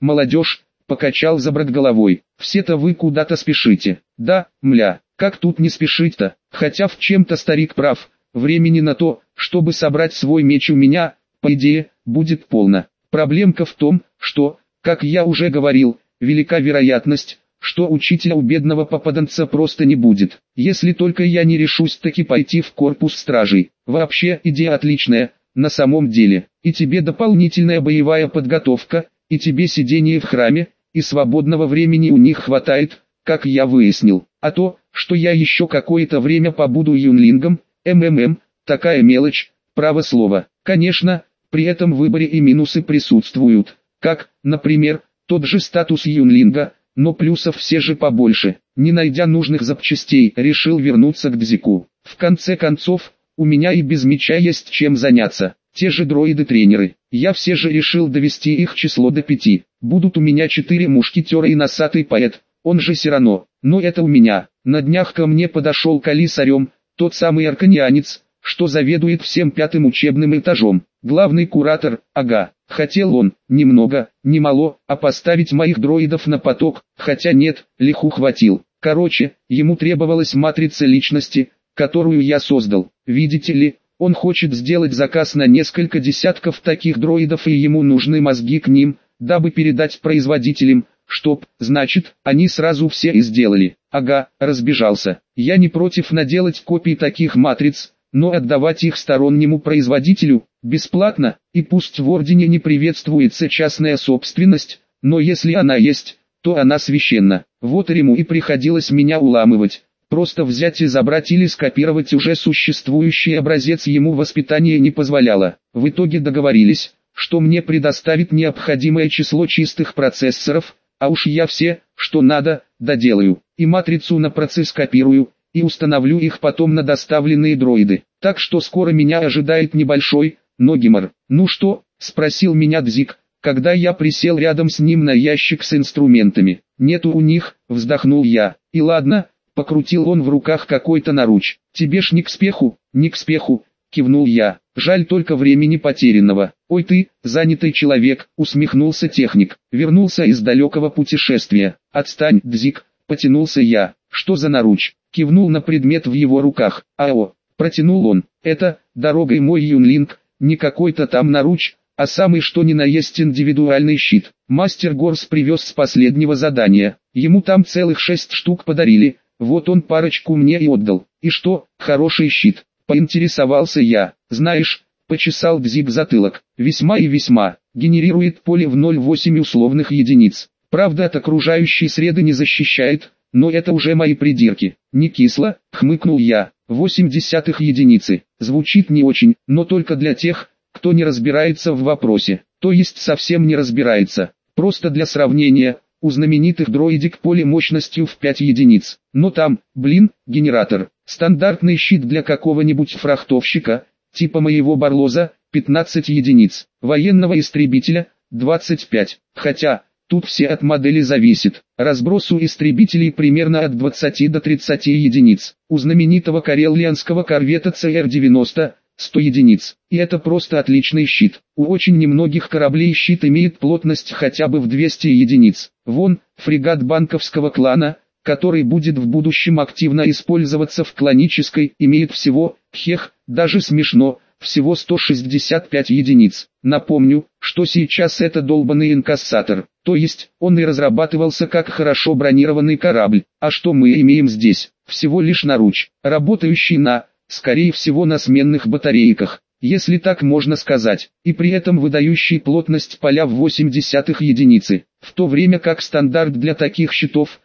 покачал забрак головой. Все-то вы куда-то спешите. Да, мля. Как тут не спешить-то, хотя в чем-то старик прав, времени на то, чтобы собрать свой меч у меня, по идее, будет полно. Проблемка в том, что, как я уже говорил, велика вероятность, что учителя у бедного попаданца просто не будет, если только я не решусь таки пойти в корпус стражей. Вообще, идея отличная, на самом деле, и тебе дополнительная боевая подготовка, и тебе сидение в храме, и свободного времени у них хватает, как я выяснил. А то, что я еще какое-то время побуду юнлингом, такая мелочь, право слово. Конечно, при этом выборе и минусы присутствуют, как, например, тот же статус юнлинга, но плюсов все же побольше. Не найдя нужных запчастей, решил вернуться к Дзику. В конце концов, у меня и без меча есть чем заняться. Те же дроиды-тренеры. Я все же решил довести их число до 5. Будут у меня 4 мушкетера и носатый поэт, он же Сирано. Но это у меня. На днях ко мне подошел Калисарем, тот самый арканианец, что заведует всем 5-м учебным этажом. Главный куратор, ага. Хотел он, ни много, ни мало, а поставить моих дроидов на поток, хотя нет, лиху хватил. Короче, ему требовалась матрица личности, которую я создал. Видите ли, он хочет сделать заказ на несколько десятков таких дроидов и ему нужны мозги к ним, дабы передать производителям, чтоб, значит, они сразу все и сделали. Ага, разбежался. Я не против наделать копий таких матриц, но отдавать их стороннему производителю, бесплатно, и пусть в Ордене не приветствуется частная собственность, но если она есть, то она священна. Вот ему и приходилось меня уламывать. Просто взять и забрать или скопировать уже существующий образец ему воспитание не позволяло. В итоге договорились, что мне предоставит необходимое число чистых процессоров, а уж я все, что надо, доделаю, и матрицу на процесс копирую, и установлю их потом на доставленные дроиды. Так что скоро меня ожидает небольшой, но гемор. «Ну что?» – спросил меня Дзик, когда я присел рядом с ним на ящик с инструментами. «Нету у них», – вздохнул я. «И ладно», – покрутил он в руках какой-то наруч. «Тебе ж не к спеху», – кивнул я. «Жаль только времени потерянного». «Ой ты, занятый человек», — усмехнулся техник. «Вернулся из далекого путешествия». «Отстань, Дзик», — потянулся я. «Что за наруч?» — кивнул на предмет в его руках. «Ао», — протянул он. «Это, дорогой мой юнлинг, не какой-то там наруч, а самый что ни на есть индивидуальный щит. Мастер Горс привез с последнего задания. Ему там целых 6 штук подарили, вот он парочку мне и отдал. И что, хороший щит?» — поинтересовался я. «Знаешь, почесал Дзик затылок. Весьма и весьма. Генерирует поле в 0,8 условных единиц. Правда, от окружающей среды не защищает, но это уже мои придирки. Не кисло, хмыкнул я. 0,8 единицы. Звучит не очень, но только для тех, кто не разбирается в вопросе. То есть совсем не разбирается. Просто для сравнения, у знаменитых дроидик поле мощностью в 5 единиц. Но там, генератор. Стандартный щит для какого-нибудь фрахтовщика, типа моего Барлоза, 15 единиц. Военного истребителя, 25. Хотя, тут все от модели зависит. Разброс у истребителей примерно от 20 до 30 единиц. У знаменитого карелианского корвета CR-90, 100 единиц. И это просто отличный щит. У очень немногих кораблей щит имеет плотность хотя бы в 200 единиц. Вон, фрегат банковского клана, который будет в будущем активно использоваться в клонической, имеет всего, даже смешно, всего 165 единиц. Напомню, что сейчас это долбанный инкассатор, то есть, он и разрабатывался как хорошо бронированный корабль. А что мы имеем здесь? Всего лишь наруч, работающий скорее всего на сменных батарейках, если так можно сказать, и при этом выдающий плотность поля в 0,8 единицы, в то время как стандарт для таких щитов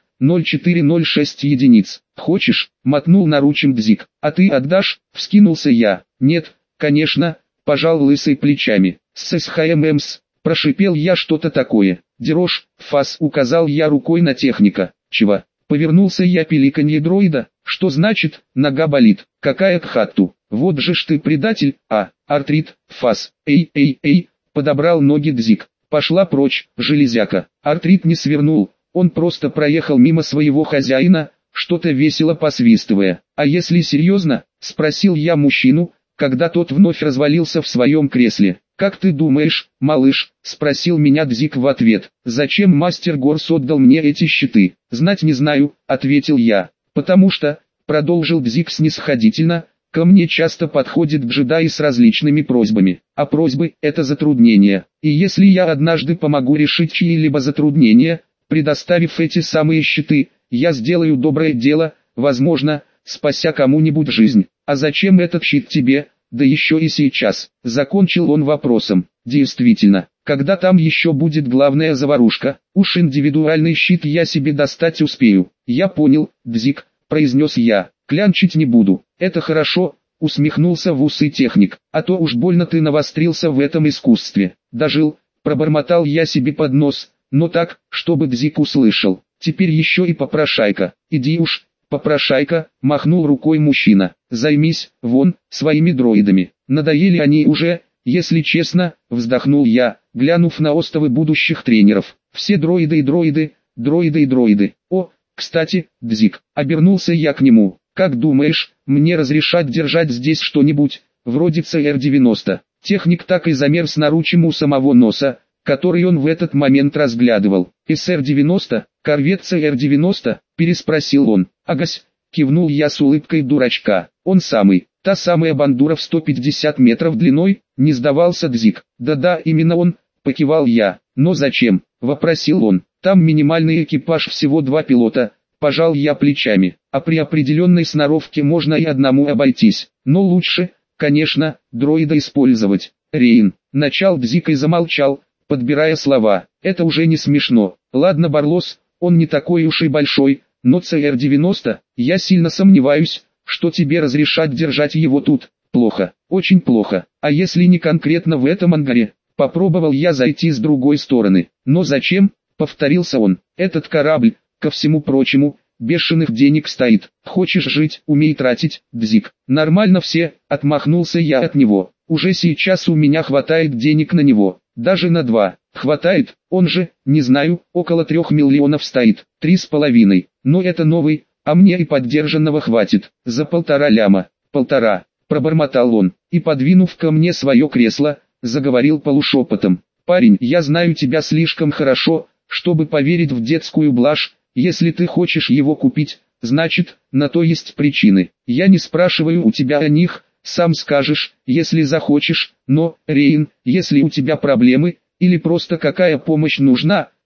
0,4-0,6 единиц. Хочешь, мотнул наручем Дзик, а ты отдашь, вскинулся я. Нет, конечно, пожал лысый плечами. ССХММС, прошипел я что-то такое. Дерош, фас, указал я рукой на техника. Чего? Повернулся я пиликанье дроида. Что значит, нога болит? Какая к хатту? Вот же ж ты предатель, артрит, фас. Эй, подобрал ноги Дзик. Пошла прочь, железяка. Артрит не свернул, он просто проехал мимо своего хозяина, что-то весело посвистывая. А если серьезно, спросил я мужчину, когда тот вновь развалился в своем кресле. «Как ты думаешь, малыш?» – спросил меня Дзик в ответ. «Зачем мастер Горс отдал мне эти щиты?» «Знать не знаю», – ответил я. «Потому что», – продолжил Дзик снисходительно, – «ко мне часто подходят джедаи с различными просьбами. А просьбы – это затруднения. И если я однажды помогу решить чьи-либо затруднения, предоставив эти самые щиты, я сделаю доброе дело, возможно, спася кому-нибудь жизнь. А зачем этот щит тебе?» Да еще и сейчас, закончил он вопросом. Действительно, когда там еще будет главная заварушка, уж индивидуальный щит я себе достать успею. Я понял, Дзик, произнес я, клянчить не буду. Это хорошо, усмехнулся в усы техник, а то уж больно ты навострился в этом искусстве. Дожил, пробормотал я себе под нос, но так, чтобы Дзик услышал. Теперь еще и попрошайка, иди уж. «Попрошайка», — махнул рукой мужчина, — «займись, своими дроидами. Надоели они уже, если честно», — вздохнул я, глянув на остовы будущих тренеров. «Все дроиды и дроиды, дроиды и дроиды. О, кстати, Дзик», — обернулся я к нему, — «как думаешь, мне разрешать держать здесь что-нибудь, вроде CR-90?» Техник так и замер с наручем у самого носа, который он в этот момент разглядывал. «СР-90, корвет CR-90?» – переспросил он. «Агась», – кивнул я с улыбкой дурачка. «Он самый, та самая бандура в 150 метров длиной?» – не сдавался Дзик. «Да-да, именно он», – покивал я. «Но зачем?» – вопросил он. «Там минимальный экипаж всего 2 пилота», – пожал я плечами. «А при определенной сноровке можно и одному обойтись. Но лучше, конечно, дроида использовать». Рейн, начал Дзик и замолчал, подбирая слова. «Это уже не смешно. Ладно, Барлос, он не такой уж и большой, но CR-90, я сильно сомневаюсь, что тебе разрешат держать его тут. Плохо, очень плохо. А если не конкретно в этом ангаре?» Попробовал я зайти с другой стороны. «Но зачем?» — повторился он. «Этот корабль, ко всему прочему, бешеных денег стоит. Хочешь жить, умей тратить, Дзик». «Нормально все», — отмахнулся я от него. «Уже сейчас у меня хватает денег на него. Даже на 2. Хватает, он же, не знаю, около 3 миллионов стоит, 3,5. Но это новый, а мне и поддержанного хватит. За 1,5 ляма. 1,5, пробормотал он, и подвинув ко мне свое кресло, заговорил полушепотом. «Парень, я знаю тебя слишком хорошо, чтобы поверить в детскую блажь. Если ты хочешь его купить, значит, на то есть причины. Я не спрашиваю у тебя о них, сам скажешь, если захочешь, но, Рейн, если у тебя проблемы, или просто какая помощь нужна,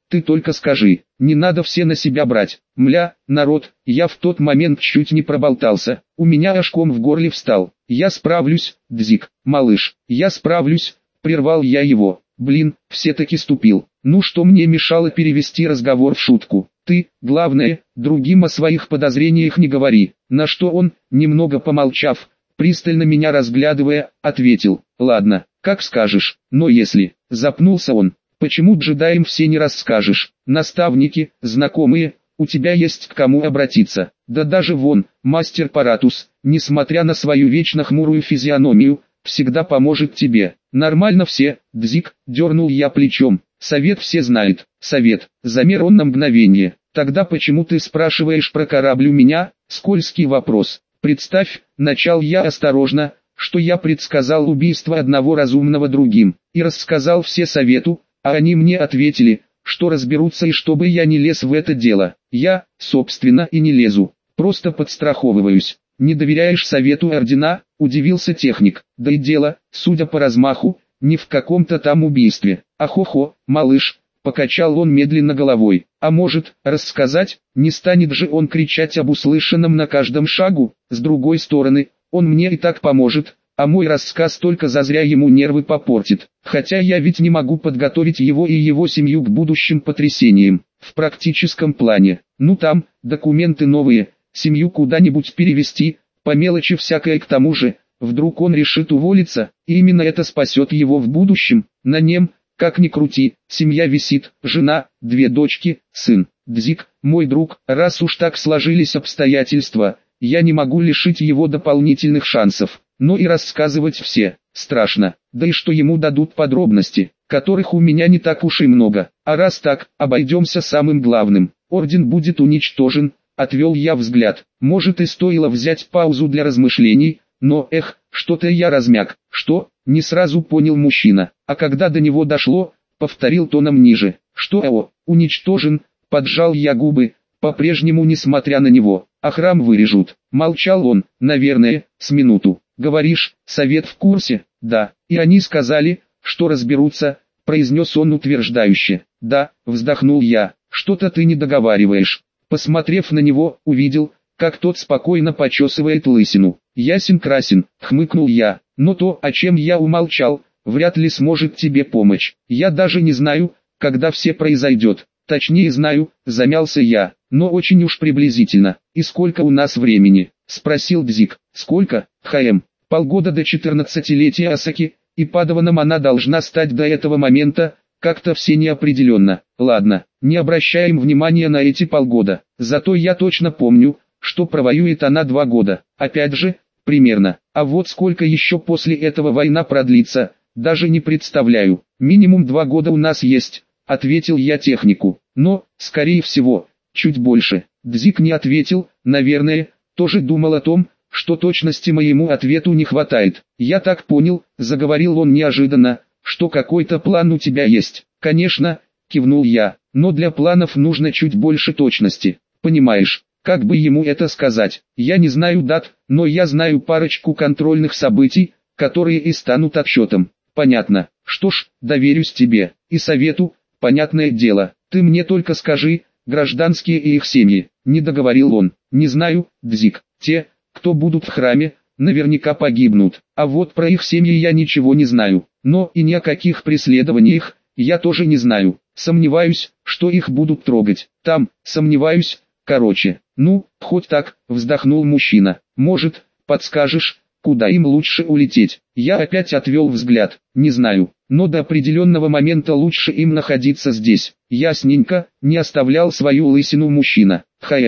ты только скажи, не надо все на себя брать. Мля, народ, я в тот момент чуть не проболтался, у меня аж ком в горле встал. Я справлюсь, Дзик, малыш, я справлюсь, прервал я его. Блин, все-таки ступил. Ну что мне мешало перевести разговор в шутку? Ты, главное, другим о своих подозрениях не говори. На что он, немного помолчав, пристально меня разглядывая, ответил: ладно, как скажешь, но если... Запнулся он. Почему джедаям все не расскажешь? Наставники, знакомые, у тебя есть к кому обратиться. Да даже вон, мастер Паратус, несмотря на свою вечно хмурую физиономию, всегда поможет тебе. Нормально все, Дзик, дернул я плечом. Совет все знают. Совет, замер он на мгновение. Тогда почему ты спрашиваешь про корабль у меня? Скользкий вопрос. Представь, начал я осторожно, что я предсказал убийство одного разумного другим, и рассказал все совету, а они мне ответили, что разберутся и чтобы я не лез в это дело. Я, собственно, и не лезу, просто подстраховываюсь. Не доверяешь совету ордена? Удивился техник. Да и дело, судя по размаху, не в каком-то там убийстве. Ахо-хо, малыш, покачал он медленно головой. А может, рассказать? Не станет же он кричать об услышанном на каждом шагу. С другой стороны, он мне и так поможет, а мой рассказ только зазря ему нервы попортит. Хотя я ведь не могу подготовить его и его семью к будущим потрясениям. В практическом плане. Ну там, документы новые, семью куда-нибудь перевести, по мелочи всякое. К тому же, вдруг он решит уволиться, и именно это спасет его в будущем. На нем, как ни крути, семья висит, жена, 2 дочки, сын. Дзик, мой друг, раз уж так сложились обстоятельства, я не могу лишить его дополнительных шансов. Но и рассказывать все, страшно, да и что ему дадут подробности, которых у меня не так уж и много. А раз так, обойдемся самым главным. Орден будет уничтожен, отвел я взгляд. Может и стоило взять паузу для размышлений, но что-то я размяк. Что? Не сразу понял мужчина, а когда до него дошло, повторил тоном ниже. Что уничтожен, поджал я губы, по-прежнему несмотря на него. А храм вырежут. Молчал он, наверное, с минуту. Говоришь, совет в курсе? Да, и они сказали, что разберутся, произнес он утверждающе. Да, вздохнул я, что-то ты не договариваешь. Посмотрев на него, увидел, как тот спокойно почесывает лысину. Ясен-красен, хмыкнул я, но то, о чем я умолчал, вряд ли сможет тебе помочь. Я даже не знаю, когда все произойдет. Точнее знаю, замялся я, но очень уж приблизительно. И сколько у нас времени? Спросил Дзик. Сколько? Полгода до 14-летия Асаки, и падаваном она должна стать до этого момента, как-то все неопределенно. Ладно, не обращаем внимания на эти полгода. Зато я точно помню, что провоюет она 2 года. Опять же, примерно. А вот сколько еще после этого война продлится, даже не представляю. Минимум 2 года у нас есть, ответил я технику. Но, скорее всего, чуть больше. Дзик не ответил, наверное, тоже думал о том, что точности моему ответу не хватает. Я так понял, заговорил он неожиданно, что какой-то план у тебя есть. Конечно, кивнул я, но для планов нужно чуть больше точности. Понимаешь, как бы ему это сказать? Я не знаю дат, но я знаю парочку контрольных событий, которые и станут отсчетом. Понятно. Что ж, доверюсь тебе. И совету, понятное дело. Ты мне только скажи, гражданские и их семьи. Не договорил он. Не знаю, Дзик. Те, кто будут в храме, наверняка погибнут. А вот про их семьи я ничего не знаю. Но и ни о каких преследованиях я тоже не знаю. Сомневаюсь, что их будут трогать. Там, сомневаюсь, короче. Ну, хоть так, вздохнул мужчина. Может, подскажешь, куда им лучше улететь? Я опять отвел взгляд. Не знаю, но до определенного момента лучше им находиться здесь. Ясненько, не оставлял свою лысину мужчина.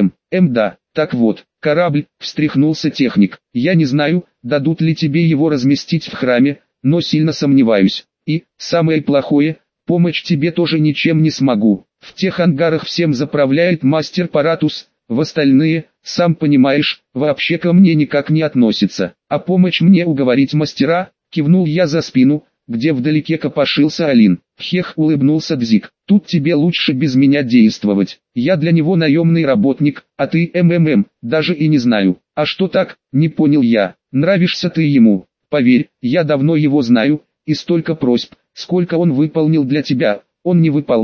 Да, так вот, корабль, встряхнулся техник. Я не знаю, дадут ли тебе его разместить в храме, но сильно сомневаюсь. И, самое плохое, помочь тебе тоже ничем не смогу. В тех ангарах всем заправляет мастер Паратус, в остальные, сам понимаешь, вообще ко мне никак не относится. А помочь мне уговорить мастера, кивнул я за спину, где вдалеке копошился Алин. Улыбнулся Дзик. Тут тебе лучше без меня действовать. Я для него наемный работник, а ты даже и не знаю. А что так, не понял я. Нравишься ты ему. Поверь, я давно его знаю, и столько просьб, сколько он выполнил для тебя, он не выполнял,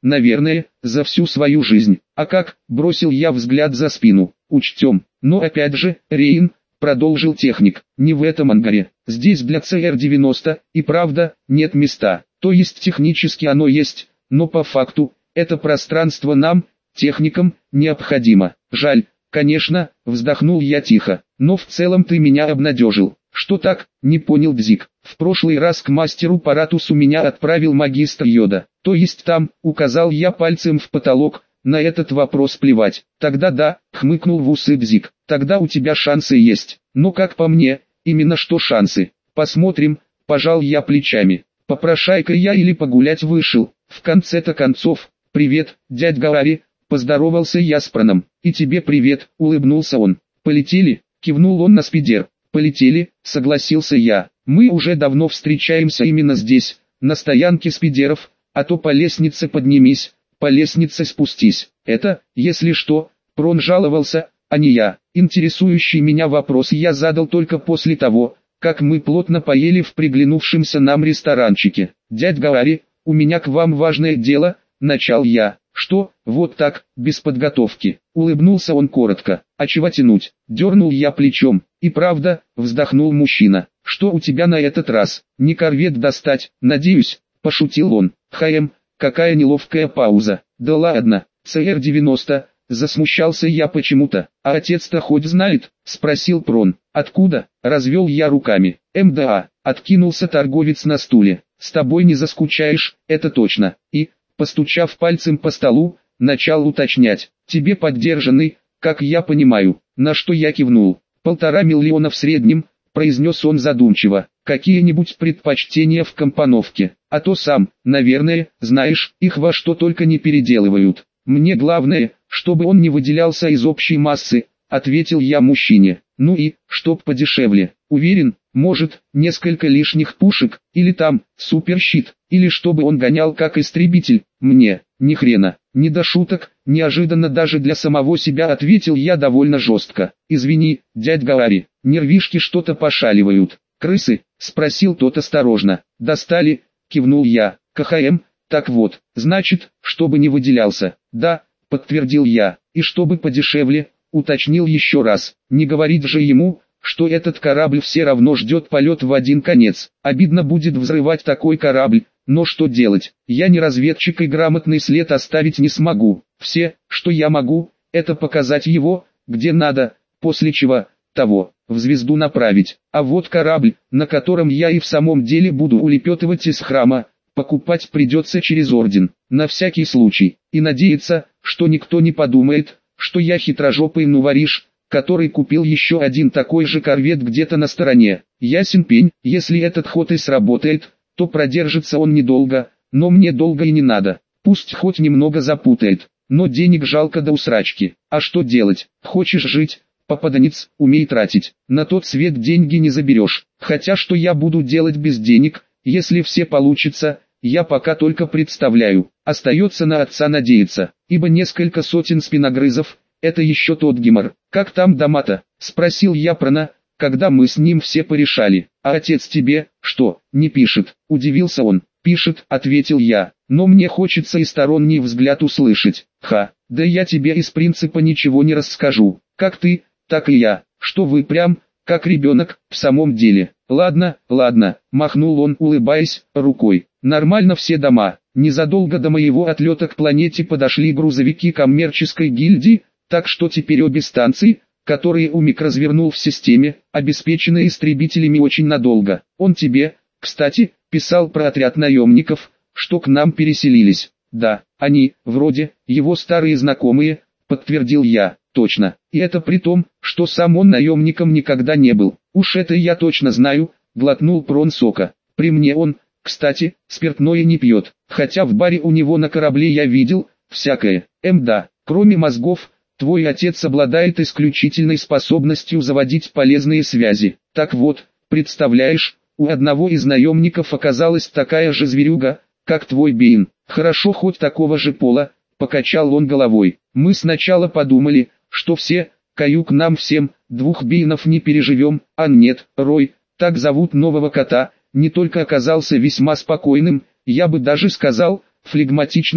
наверное, за всю свою жизнь. А как, бросил я взгляд за спину, учтем. Но опять же, Рейн, продолжил техник, не в этом ангаре. Здесь для ЦР-90 и правда нет места. То есть технически оно есть, но по факту, это пространство нам, техникам, необходимо. Жаль, конечно, вздохнул я тихо, но в целом ты меня обнадежил. Что так, не понял Бзик. В прошлый раз к мастеру Паратусу меня отправил магистр Йода. То есть там, указал я пальцем в потолок, на этот вопрос плевать. Тогда да, хмыкнул в усы Бзик. Тогда у тебя шансы есть. Но как по мне, именно что шансы. Посмотрим, пожал я плечами. Попрошайка я или погулять вышел. В конце-то концов, привет, дядь Гаори, поздоровался я с Проном. И тебе привет, улыбнулся он. Полетели, кивнул он на спидер. Полетели, согласился я. Мы уже давно встречаемся именно здесь, на стоянке спидеров, а то по лестнице поднимись, по лестнице спустись. Это, если что, Прон жаловался, а не я. Интересующий меня вопрос я задал только после того, как мы плотно поели в приглянувшемся нам ресторанчике. Дядь Гаори, у меня к вам важное дело, начал я. Что, вот так, без подготовки? Улыбнулся он коротко. А чего тянуть? Дернул я плечом. И правда, вздохнул мужчина. Что у тебя на этот раз? Не корвет достать, надеюсь? Пошутил он. Какая неловкая пауза. Да ладно, ЦР-90, засмущался я почему-то. А отец-то хоть знает? Спросил Прон. Откуда? Развел я руками. МДА, откинулся торговец на стуле. С тобой не заскучаешь, это точно. И, постучав пальцем по столу, начал уточнять. Тебе поддержанный, как я понимаю, на что я кивнул. 1,5 миллиона в среднем, произнес он задумчиво. Какие-нибудь предпочтения в компоновке, а то сам, наверное, знаешь, их во что только не переделывают. Мне главное, чтобы он не выделялся из общей массы, ответил я мужчине. Ну и, чтоб подешевле. Уверен, может, несколько лишних пушек, или там, суперщит, или чтобы он гонял как истребитель. Мне, ни хрена, не до шуток, неожиданно даже для самого себя ответил я довольно жестко. Извини, дядь Гаори, нервишки что-то пошаливают. Крысы? Спросил тот осторожно. Достали, кивнул я. КХМ, так вот, значит, чтобы не выделялся. Да, подтвердил я, и чтобы подешевле, уточнил еще раз. Не говорить же ему, что этот корабль все равно ждет полет в один конец. Обидно будет взрывать такой корабль, но что делать? Я не разведчик и грамотный след оставить не смогу. Все, что я могу, это показать его, где надо, после чего, того, в звезду направить. А вот корабль, на котором я и в самом деле буду улепетывать из храма, покупать придется через орден, на всякий случай, и надеяться, что никто не подумает, что я хитрожопый нувориш, который купил еще один такой же корвет где-то на стороне. Ясен пень, если этот ход и сработает, то продержится он недолго, но мне долго и не надо. Пусть хоть немного запутает, но денег жалко до усрачки. А что делать? Хочешь жить? Попаданец, умей тратить. На тот свет деньги не заберешь. Хотя что я буду делать без денег, если все получится, я пока только представляю. Остается на отца надеяться, ибо несколько сотен спиногрызов – это еще тот гемор. Как там дома-то? Спросил я Прона, когда мы с ним все порешали. А отец тебе, что, не пишет? Удивился он. Пишет, ответил я, но мне хочется и сторонний взгляд услышать. Да я тебе из принципа ничего не расскажу. Как ты, так и я, что вы прям, как ребенок, в самом деле. Ладно, махнул он, улыбаясь, рукой. Нормально все дома. Незадолго до моего отлета к планете подошли грузовики коммерческой гильдии, так что теперь обе станции, которые Умик развернул в системе, обеспечены истребителями очень надолго. Он тебе, кстати, писал про отряд наемников, что к нам переселились. Да, они, вроде, его старые знакомые, подтвердил я. Точно, и это при том, что сам он наемником никогда не был. Уж это я точно знаю, глотнул Прон сока. При мне он, кстати, спиртное не пьет, хотя в баре у него на корабле я видел всякое. Да, кроме мозгов, твой отец обладает исключительной способностью заводить полезные связи. Так вот, представляешь, у одного из наемников оказалась такая же зверюга, как твой Бейн. Хорошо хоть такого же пола, покачал он головой. Мы сначала подумали, что все, каюк нам всем, 2 Бейнов не переживем, а нет, Рой, так зовут нового кота, не только оказался весьма спокойным, я бы даже сказал, флегматичным,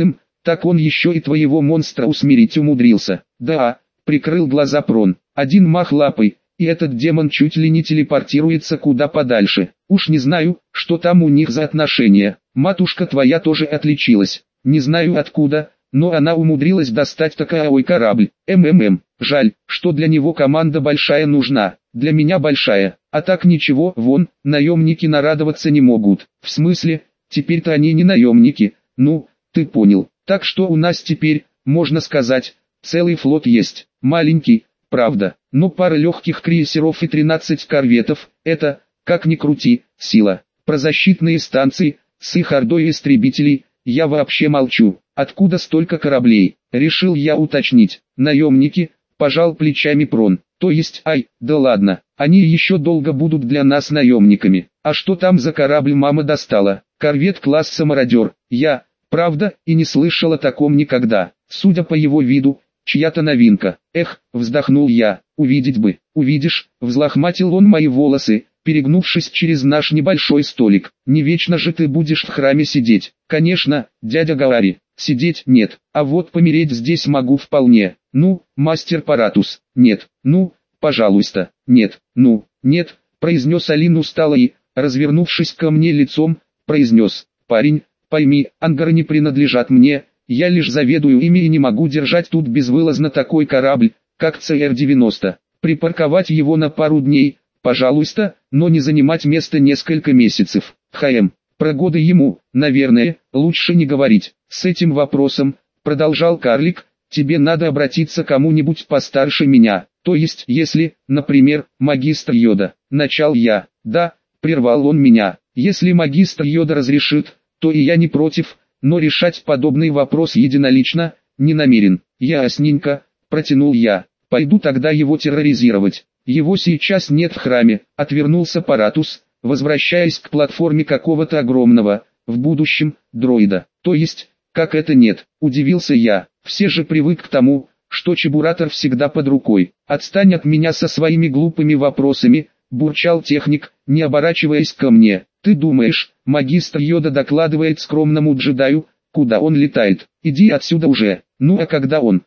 Так он еще и твоего монстра усмирить умудрился. Да, прикрыл глаза Прон. Один мах лапой, и этот демон чуть ли не телепортируется куда подальше. Уж не знаю, что там у них за отношения. Матушка твоя тоже отличилась. Не знаю откуда, но она умудрилась достать такой корабль. Жаль, что для него команда большая нужна. Для меня большая. А так ничего, вон, наемники нарадоваться не могут. В смысле, теперь-то они не наемники. Ну, ты понял. Так что у нас теперь, можно сказать, целый флот есть. Маленький, правда, но пара легких крейсеров и 13 корветов, это, как ни крути, сила. Про защитные станции, с их ордой истребителей, я вообще молчу. Откуда столько кораблей? Решил я уточнить. Наемники, пожал плечами Прон. То есть, да ладно, они еще долго будут для нас наемниками. А что там за корабль мама достала? Корвет класса мародер. Я, правда, и не слышал о таком никогда. Судя по его виду, чья-то новинка. Эх, вздохнул я, увидеть бы. Увидишь, взлохматил он мои волосы, перегнувшись через наш небольшой столик. Не вечно же ты будешь в храме сидеть. Конечно, дядя Гаори, сидеть нет, а вот помереть здесь могу вполне. Ну, мастер Паратус, нет, ну, пожалуйста, нет, ну, нет, произнес Алин устало и, развернувшись ко мне лицом, произнес: парень, пойми, ангары не принадлежат мне, я лишь заведую ими и не могу держать тут безвылазно такой корабль, как ЦР-90. Припарковать его на пару дней, пожалуйста, но не занимать место несколько месяцев. Про годы ему, наверное, лучше не говорить. С этим вопросом, продолжал карлик, тебе надо обратиться к кому-нибудь постарше меня, то есть, если, например, магистр Йода. Начал я. Да, прервал он меня. Если магистр Йода разрешит, то и я не против, но решать подобный вопрос единолично не намерен. Ясненько, протянул я. Пойду тогда его терроризировать. Его сейчас нет в храме, отвернулся Паратус, возвращаясь к платформе какого-то огромного, в будущем, дроида. То есть, как это нет, удивился я. Все же привык к тому, что Чебуратор всегда под рукой. Отстань от меня со своими глупыми вопросами, бурчал техник, не оборачиваясь ко мне. Ты думаешь, магистр Йода докладывает скромному джедаю, куда он летает? Иди отсюда уже. Ну а когда он,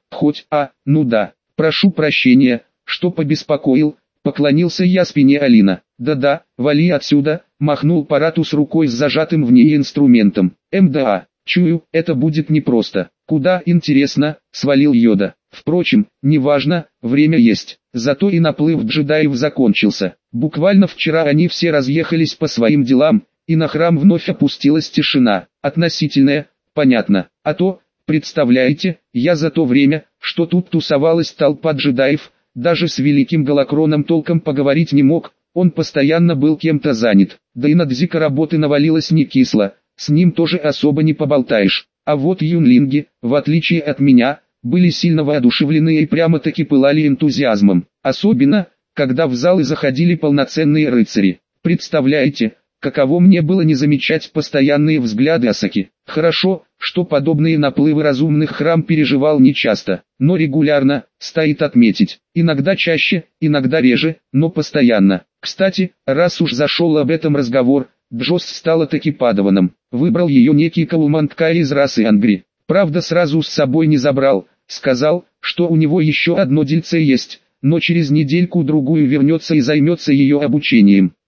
ну да, прошу прощения, что побеспокоил, поклонился я спине Алина. Да-да, вали отсюда, махнул Паратус рукой с зажатым в ней инструментом. МДА, чую, это будет непросто. Куда, интересно, свалил Йода. Впрочем, неважно, время есть. Зато и наплыв джедаев закончился. Буквально вчера они все разъехались по своим делам, и на храм вновь опустилась тишина. Относительная, понятно. А то, представляете, я за то время, что тут тусовалась толпа джедаев, даже с великим Галакроном толком поговорить не мог, он постоянно был кем-то занят. Да и на Дзика работы навалилось не кисло, с ним тоже особо не поболтаешь. А вот юнлинги, в отличие от меня, были сильно воодушевлены и прямо-таки пылали энтузиазмом. Особенно, когда в залы заходили полноценные рыцари. Представляете, каково мне было не замечать постоянные взгляды Асаки. Хорошо, что подобные наплывы разумных храм переживал нечасто, но регулярно, стоит отметить. Иногда чаще, иногда реже, но постоянно. Кстати, раз уж зашел об этом разговор, Джос стала таки падаваном. Выбрал ее некий Кауманткай из расы Ангри. Правда, сразу с собой не забрал, сказал, что у него еще одно дельце есть, но через недельку-другую вернется и займется ее обучением.